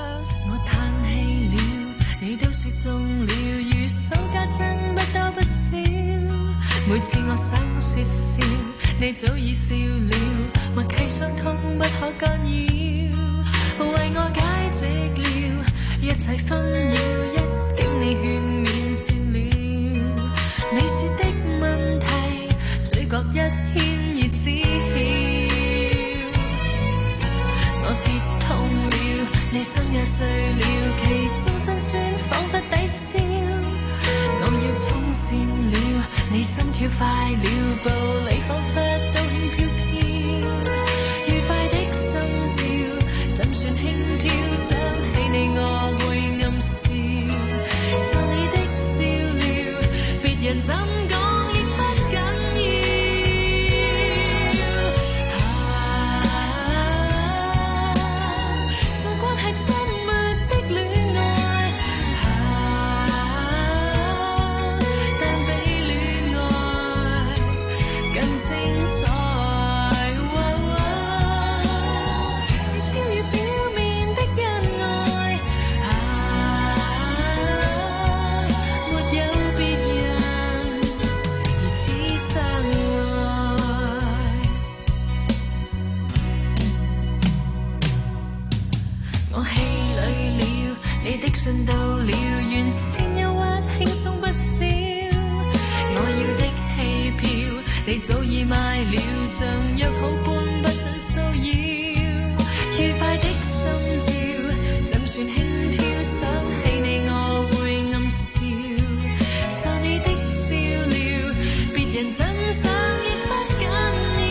你都說中了，如手加真不多不少。每次我想說笑，你早已笑了，默契傷痛不可干擾。為我解釋了一切紛擾，一點你勸勉算了。你說的問題，嘴角一牽熱枝曉。我跌痛了，你心也碎了，其中辛酸彷彿抵消。我要衝線了，你心跳快了，步履彷彿都輕飄飄。愉快的心照，怎算輕佻？想起你我會暗笑。受你的照料，別人怎講亦不緊要。信到了，完善憂鬱輕鬆不少。我要的戲票，你早已買了，像約好般不准騷擾。愉快的心照，怎算輕佻？想起你我會暗笑。受你的照料，別人怎想亦不緊要。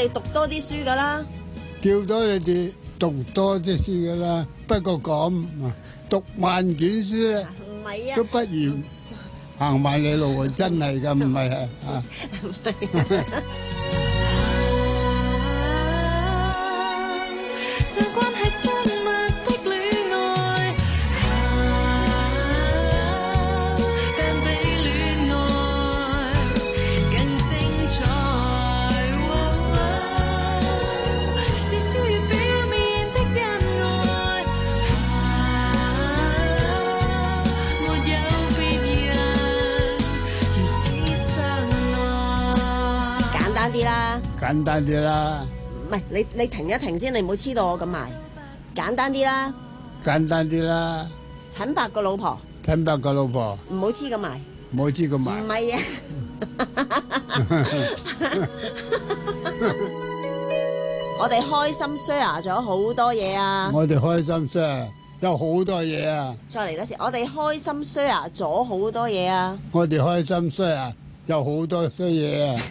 哋讀多啲書噶啦。 叫咗你哋讀多啲書噶啦，不過咁讀萬卷書咧， 唔係啊， 都不如行萬里路啊！真係噶，唔係啊。簡單啲啦， 唔係你你停一停先，你唔好黐到我咁埋。簡單啲啦， 簡單啲啦。 陳伯個老婆， 陳伯個老婆， 唔好黐咁埋， 唔好黐咁埋。 唔係啊，我哋開心 share 咗好多嘢啊！ 我哋開心 share 有好多嘢啊！ 再嚟多次，我哋開心 share 咗好多嘢啊！ 我哋開心 share有好多衰嘢啊！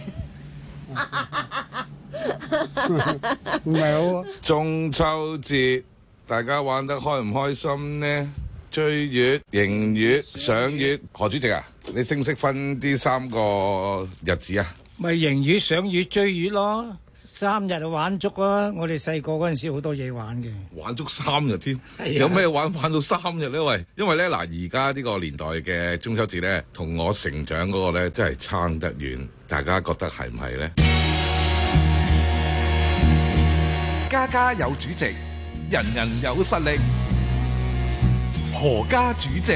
唔係好。 中秋節大家玩得開唔開心呢？追月、迎月、賞月，何主席啊，你識唔識分啲三個日子啊？ 咪迎月、賞月、追月咯，三日就玩足啊！我哋細個嗰陣時好多嘢玩嘅， 玩足三日添， 啊、 有咩玩玩到三日呢？喂，因為咧嗱，而家呢個年代嘅中秋節咧，同我成長嗰個咧真係差得遠，大家覺得係唔係咧？ 家家有主席，人人有實力。何家主席，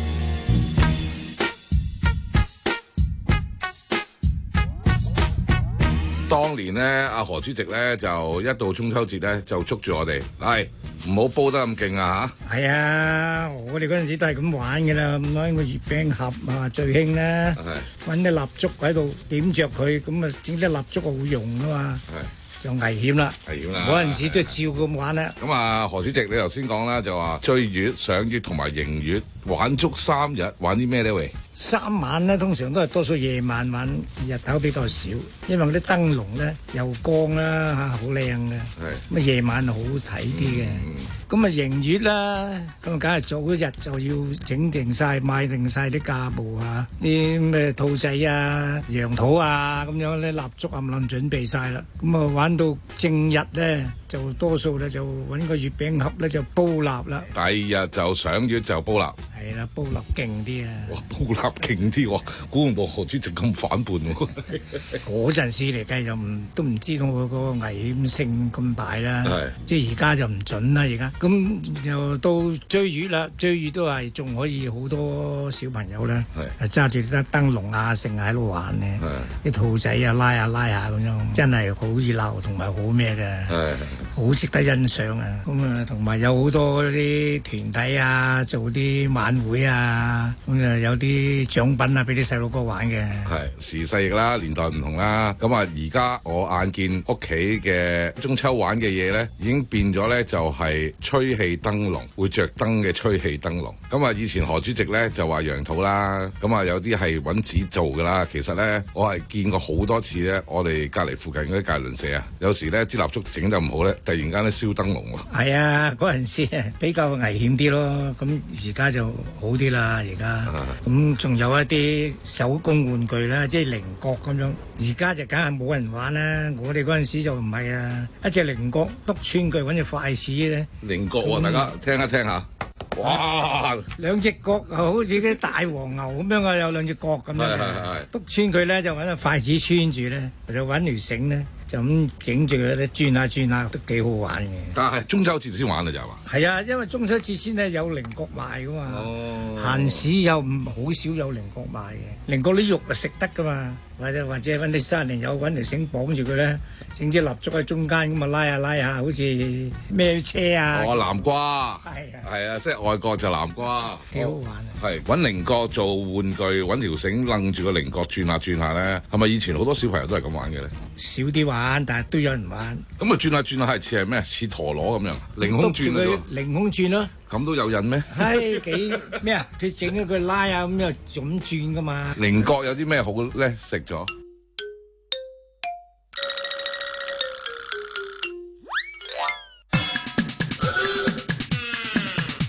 當年咧，阿何主席咧就一到中秋節咧就捉住我哋，係唔好煲得咁勁啊吓！ 係啊，我哋嗰陣時都係咁玩嘅啦，咁攞個月餅盒啊最興啦，揾啲蠟燭喺度點着佢，咁啊整啲蠟燭好用啊嘛。就危險啦， 危險啦！ 嗰陣時都照咁玩啦。 咁啊，何主席，你頭先講啦，就話追月、賞月同埋迎月，玩足三日，玩啲咩咧？喂， 三晚咧，通常都係多數夜晚玩，日頭比較少，因為嗰啲燈籠咧又光啦嚇，好靚嘅。係咁啊，夜晚好睇啲嘅。咁啊，迎月啦，咁啊，梗係早一日就要整定晒、買定晒啲架步啊，啲咩兔仔啊、羊肚啊，咁樣咧蠟燭冚唪唥準備晒啦。咁啊，玩到正日咧，就多數咧就揾個月餅盒咧就煲蠟啦。 第二日就賞月就煲蠟。 係啦，煲蠟勁啲啊！ 哇，煲蠟勁啲喎，估唔到何主席咁反叛喎。 嗰陣時嚟計就唔都唔知道嗰個危險性咁大啦。係，即係而家就唔準啦，而家。咁又到追月啦，追月都係仲可以好多小朋友咧，係揸住啲燈籠啊，成日喺度玩咧，啲兔仔啊拉下拉下咁樣，真係好熱鬧同埋好咩嘅，好值得欣賞啊！咁啊，同埋有好多啲團體啊，做啲晚會啊，咁啊有啲獎品啊，俾啲細路哥玩嘅。 係時勢啦，年代唔同啦。咁啊，而家我眼見屋企嘅中秋玩嘅嘢咧，已經變咗咧，就係吹氣燈籠，會着燈嘅吹氣燈籠。咁啊，以前何主席咧就話羊肚啦，咁啊有啲係揾紙做噶啦。其實咧，我係見過好多次咧，我哋隔離附近嗰啲隔鄰舍啊，有時咧支蠟燭整得唔好咧，突然間咧燒燈籠喎。 係啊，嗰陣時比較危險啲咯。咁而家就好啲啦，而家咁仲有一啲手工玩具啦，即係菱角咁樣。而家就梗係冇人玩啦。我哋嗰陣時就唔係啊，一隻菱角篤穿佢揾隻筷子咧。 菱角喎，大家聽一聽下。哇！ 兩隻角好似啲大黃牛咁樣啊，有兩隻角咁樣。係係係。篤穿佢咧，就揾個筷子穿住咧，就揾條繩咧。就咁整住佢咧，轉下轉下都幾好玩嘅。 但係中秋節先玩啊，就係嘛？ 係啊，因為中秋節先咧有菱角賣噶嘛。哦。閒時又唔好少有菱角賣嘅，菱角啲肉啊食得噶嘛，或者或者揾啲沙鈴有揾條繩綁住佢咧，整支蠟燭喺中間咁啊拉下拉下，好似咩車啊。 哦，南瓜。係啊。 係啊，即係外國就南瓜。 幾好玩啊！ 係揾菱角做玩具，揾條繩掕住個菱角轉下轉下咧，係咪以前好多小朋友都係咁玩嘅咧？ 少啲玩，但係都有人玩。 咁啊轉下轉下係似係咩？似陀螺咁樣，凌空轉嗰個。 凌空轉咯。 咁都有癮咩？ 係幾咩啊？佢整咗佢拉啊，咁又咁轉噶嘛。 菱角有啲咩好咧？食咗。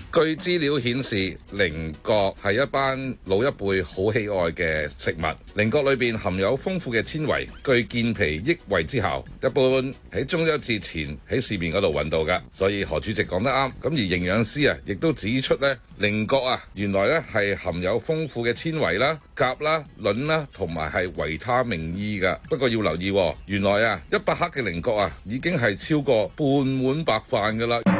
據資料顯示，菱角係一班老一輩好喜愛嘅食物。菱角裏邊含有豐富嘅纖維，具健脾益胃之效。一般喺中秋節前喺市面嗰度揾到㗎，所以何主席講得啱。咁而營養師啊，亦都指出咧，菱角啊，原來咧係含有豐富嘅纖維啦、鉀啦、磷啦，同埋係維他命 E 㗎。不過要留意喎，原來啊，一百克嘅菱角啊，已經係超過半碗白飯㗎啦。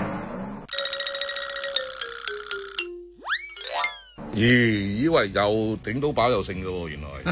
咦、欸，以為又頂到飽又剩嘅喎，原來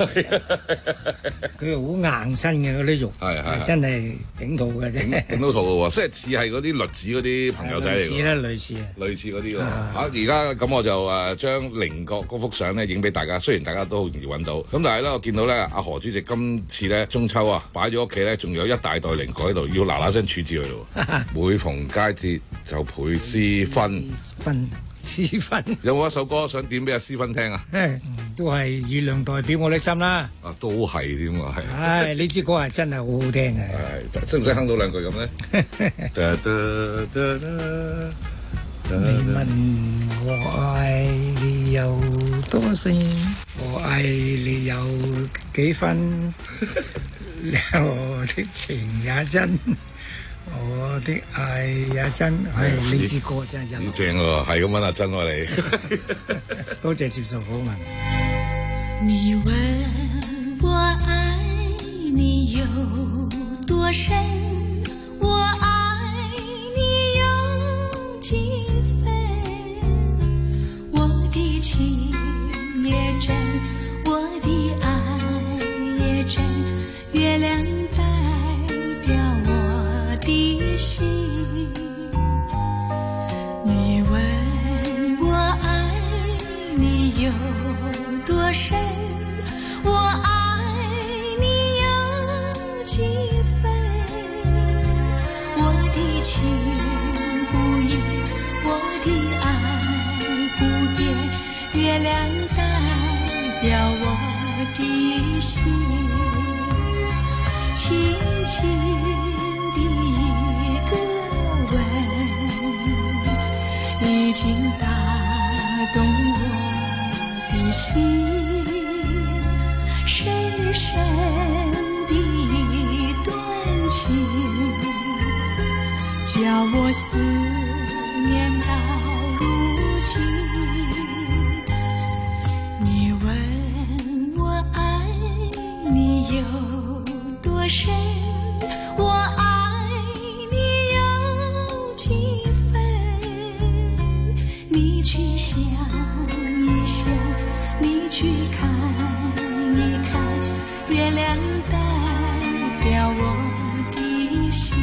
佢好硬身嘅嗰啲肉，係係真係頂肚嘅啫， 頂到肚嘅喎，即係似係嗰啲栗子嗰啲朋友仔嚟嘅， 類似啦，類似啊， 類似嗰啲喎。嚇，而家咁我就誒將菱角嗰幅相咧影俾大家，雖然大家都好容易揾到，咁但係咧我見到咧阿何主席今次咧中秋啊擺咗屋企咧，仲有一大袋菱角喺度，要嗱嗱聲處置佢咯。每逢佳節就倍思芬。 芬思芬有冇一首歌想點俾阿思芬聽啊？ 誒，都係月亮代表我的心啦。 啊，都係添喎，係。 唉，呢支歌係真係好好聽嘅。 係，識唔識哼到兩句咁咧？ 你問我愛你有多深，我愛你有幾分，我的情也真。我的愛也真，係呢支歌真係真。 正喎，係咁揾阿珍喎你。 多謝接受訪問。 你問我愛你有多深，我愛你有幾分，我的情也真，我的愛也真，月亮代表我的心。你問我愛你有多深，我愛你有幾分，我的情不移，我的愛不變，月亮代表我的心，輕輕的一個吻已經打動我的心，深深的一段情，叫我思念到如今。你問我愛你有多深，我愛你有幾分，你去想一想，你去看一看，月亮代表我的心。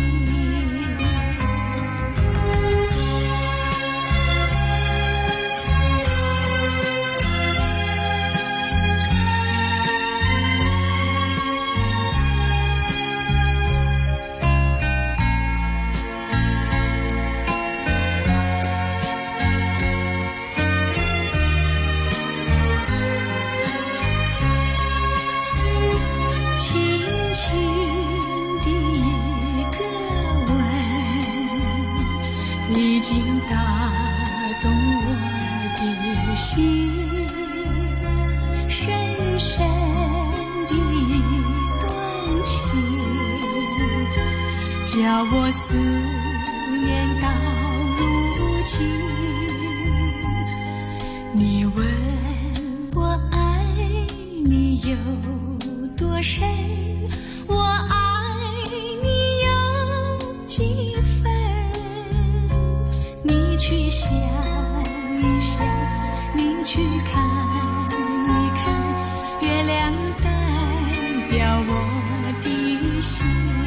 已經打動我的心，深深的一段情，叫我思念到如今。你問我愛你有多深，我愛你有幾分，你去想一想，你去看一看，月亮代表我的心。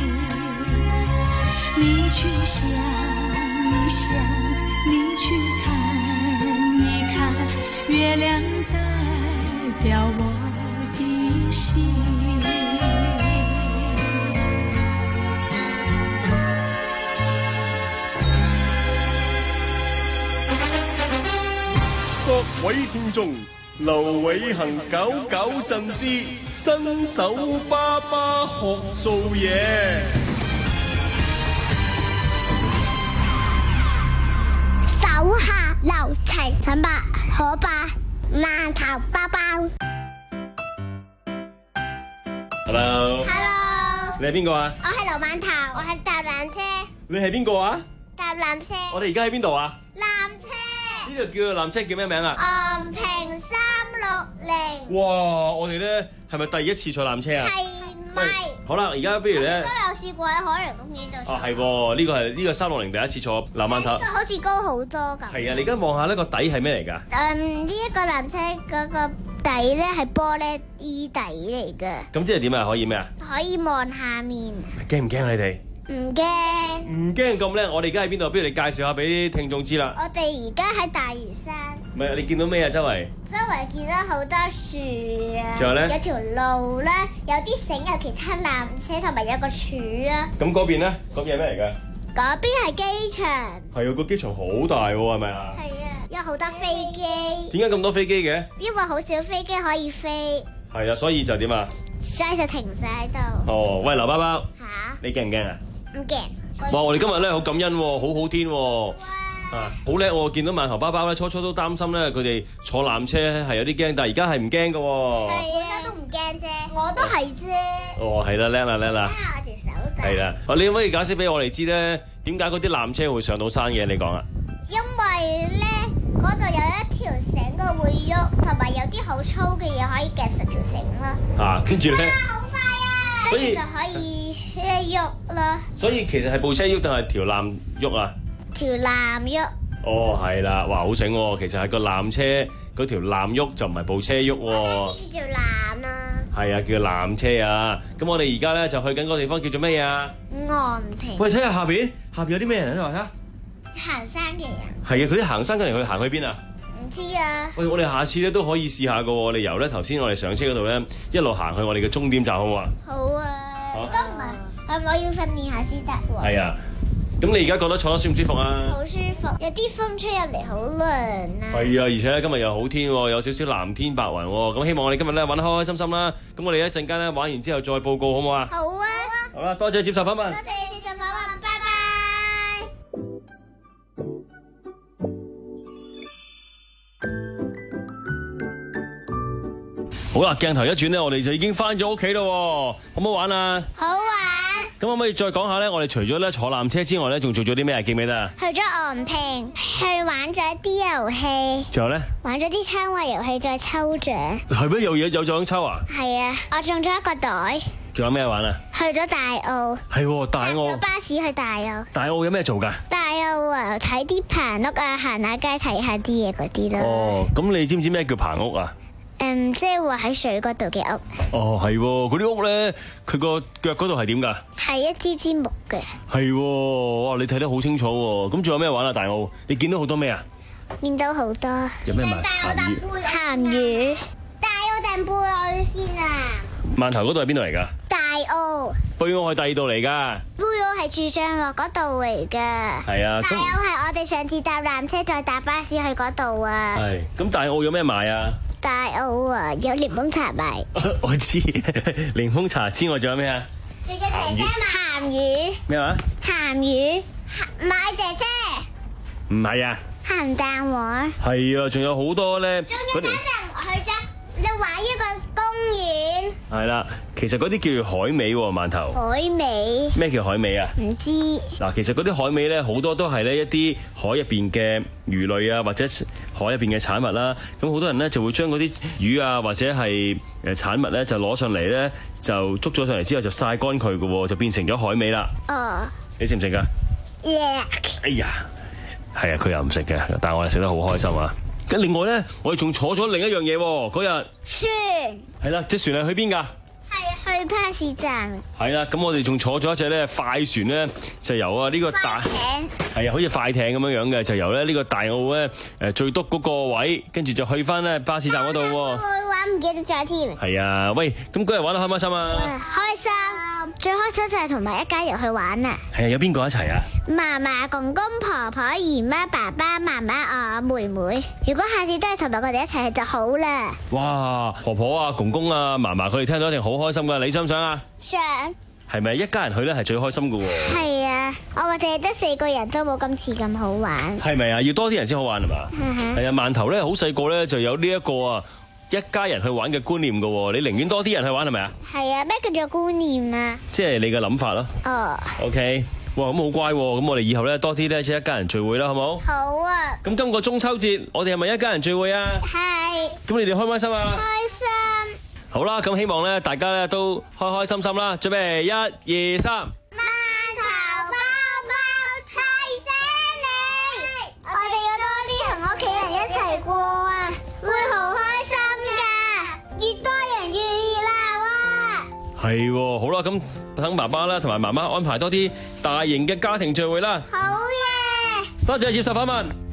你去想一想，你去看一看，月亮代表我的心。 各位聽眾，劉偉恒九九贈之新手爸爸學做嘢。 手下流程陳伯可伯饅頭包包。 Hello。 Hello。 你係邊個啊？ 我係劉饅頭，我係搭纜車。 你係邊個啊？ 搭纜車。 我哋而家喺邊度啊？ 纜車。 呢度叫纜車叫咩名啊？ 昂平三六零。 哇！我哋咧係咪第一次坐纜車啊？ 係咪？ 好啦，而家不如咧。 都有試過喺海洋公園度坐。 哦，係喎，呢個係呢個三六零第一次坐纜饅頭。 呢個好似高好多咁。係啊，你而家望下呢個底係咩嚟㗎？ 嗯，呢一個纜車嗰個底咧係玻璃衣底嚟㗎。 咁即係點啊？可以咩啊？ 可以望下面。 驚唔驚啊？你哋？ 唔驚。 唔驚咁叻，我哋而家喺邊度？不如你介紹下俾啲聽眾知啦。 我哋而家喺大嶼山。 唔係，你見到咩啊？周圍？ 周圍見到好多樹啊。 仲有咧？ 有條路啦，有啲繩，有其他纜車，同埋有個柱啊。 咁嗰邊咧？嗰邊係咩嚟㗎？ 嗰邊係機場。 係啊，個機場好大喎，係咪啊？ 係啊，有好多飛機。 點解咁多飛機嘅？ 因為好少飛機可以飛。 係啊，所以就點啊？ 所以就停晒喺度。 哦，喂，劉包包。 嚇？ 你驚唔驚啊？ 唔驚。 哇！我哋今日咧好感恩喎，好好天喎。啊，好叻喎！見到饅頭包包咧，初初都擔心咧，佢哋坐纜車係有啲驚，但係而家係唔驚㗎喎。 係啊，都唔驚啫，我都係啫。 哦，係啦，叻啦，叻啦。 睇下我條手仔。 係啦，你可唔可以解釋俾我哋知咧？點解嗰啲纜車會上到山嘅？你講啊。 因為咧，嗰度有一條繩佢會喐，同埋有啲好粗嘅嘢可以夾實條繩啦。 啊，跟住咧。 好快啊！跟住就可以喐啦。 所以其實係部車喐定係條纜喐啊？ 條纜喐。 哦，係啦，哇，好醒喎！其實係個纜車嗰條纜喐，就唔係部車喐喎。 呢條纜啊。係啊，叫纜車啊！咁我哋而家咧就去緊個地方叫做咩嘢啊？ 昂平。 喂，睇下下邊，下邊有啲咩人喺度啊？ 行山嘅人。 係啊，佢啲行山嘅人去行去邊啊？ 唔知啊。 喂，我哋下次咧都可以試下噶喎！我哋由咧頭先我哋上車嗰度咧，一路行去我哋嘅終點站，好唔好啊？ 好啊。都唔係，係咪我要訓練下先得喎？ 係啊。咁你而家覺得坐得舒唔舒服啊？ 好舒服，有啲風吹入嚟，好涼啊！ 係啊，而且咧今日又好天喎，有少少藍天白雲喎。咁希望我哋今日咧玩得開開心心啦。咁我哋一陣間咧玩完之後再報告，好唔好啊？ 好啊！ 好啦，多謝接受訪問。 多謝你接受訪問，拜拜。 好啦，鏡頭一轉咧，我哋就已經翻咗屋企咯，好唔好玩啊？ 好玩。 咁可唔可以再講下咧？我哋除咗咧坐纜車之外咧，仲做咗啲咩啊？記唔記得啊？ 去咗昂平，去玩咗啲遊戲。 仲有咧？ 玩咗啲抽話遊戲，再抽獎。 係咩？有嘢有獎抽啊？ 係啊，我中咗一個袋。 仲有咩玩啊？ 去咗大澳。 係大澳。搭咗巴士去大澳。 大澳有咩做㗎？ 大澳啊，睇啲棚屋啊，行下街睇下啲嘢嗰啲咯。 哦，咁你知唔知咩叫棚屋啊？ 嗯，即係話喺水嗰度嘅屋。 哦，係，嗰啲屋咧，佢個腳嗰度係點噶？係一支支木嘅。 係，哇！你睇得好清楚喎。咁仲有咩玩啊？大澳，你見到好多咩啊？ 見到好多。 有咩賣？ 鹹魚。鹹魚。大澳定貝澳先啊？ 饅頭嗰度係邊度嚟噶？ 大澳。 貝澳係第二度嚟噶。 貝澳係住將落嗰度嚟噶。 係啊。 大澳係我哋上次搭纜車再搭巴士去嗰度啊。 係。咁大澳有咩賣啊？ 大澳啊，有檸檬茶賣。 我知，檸檬茶之外仲有咩啊？ 仲有姐姐賣鹹魚。 咩話？ 鹹魚，買姐姐。 唔係啊。 鹹蛋黃。 係啊，仲有好多咧。 仲有嗰陣去咗，你玩一個公園。 係啦，其實嗰啲叫海味喎，饅頭。 海味。 咩叫海味啊？ 唔知。 嗱，其實嗰啲海味咧，好多都係咧一啲海入邊嘅魚類啊，或者海入邊嘅產物啦。咁好多人咧就會將嗰啲魚啊，或者係誒產物咧，就攞上嚟咧，就捉咗上嚟之後就曬乾佢嘅，就變成咗海味啦。 哦。 你食唔食噶？哎呀，係啊，佢又唔食嘅，但係我哋食得好開心啊！咁另外咧，我哋仲坐咗另一樣嘢喎，嗰日船。 係啦，隻船係去邊㗎？ 係去巴士站。 係啦，咁我哋仲坐咗一隻咧快船咧，就由啊呢個大係啊，好似快艇咁樣樣嘅，就由咧呢個大澳咧誒最篤嗰個位，跟住就去翻咧巴士站嗰度喎。 我玩唔記得咗添。 係啊，喂，咁嗰日玩得開唔開心啊？ 開心，最開心就係同埋一家人去玩啊！ 係啊，有邊個一齊啊？ 嫲嫲、公公、婆婆、姨媽、爸爸媽媽、我妹妹。如果下次都係同埋佢哋一齊去就好啦。 哇，婆婆啊、公公啊、嫲嫲佢哋聽到一定好開心噶，你想唔想啊？ 想。 係咪一家人去咧係最開心噶喎？ 係啊。 啊，我哋得四個人都冇今次咁好玩。 係咪啊？要多啲人先好玩係嘛？係啊，饅頭咧好細個咧就有呢一個啊一家人去玩嘅觀念㗎喎，你寧願多啲人去玩係咪啊？ 係啊，咩叫做觀念啊？ 即係你嘅諗法咯。 哦。 OK， 哇，咁好乖喎，咁我哋以後咧多啲咧即係一家人聚會啦，好冇？ 好啊。 咁今個中秋節我哋係咪一家人聚會啊？ 係。 咁你哋開唔開心啊？ 開心。 好啦，咁希望咧大家咧都開開心心啦，準備一二三。 饅頭包包提醒你，我哋要多啲同屋企人一齊過啊，會好開心㗎，越多人越熱鬧啊！ 係喎，好啦，咁等爸爸啦同埋媽媽安排多啲大型嘅家庭聚會啦。 好嘢！ 多謝接受訪問。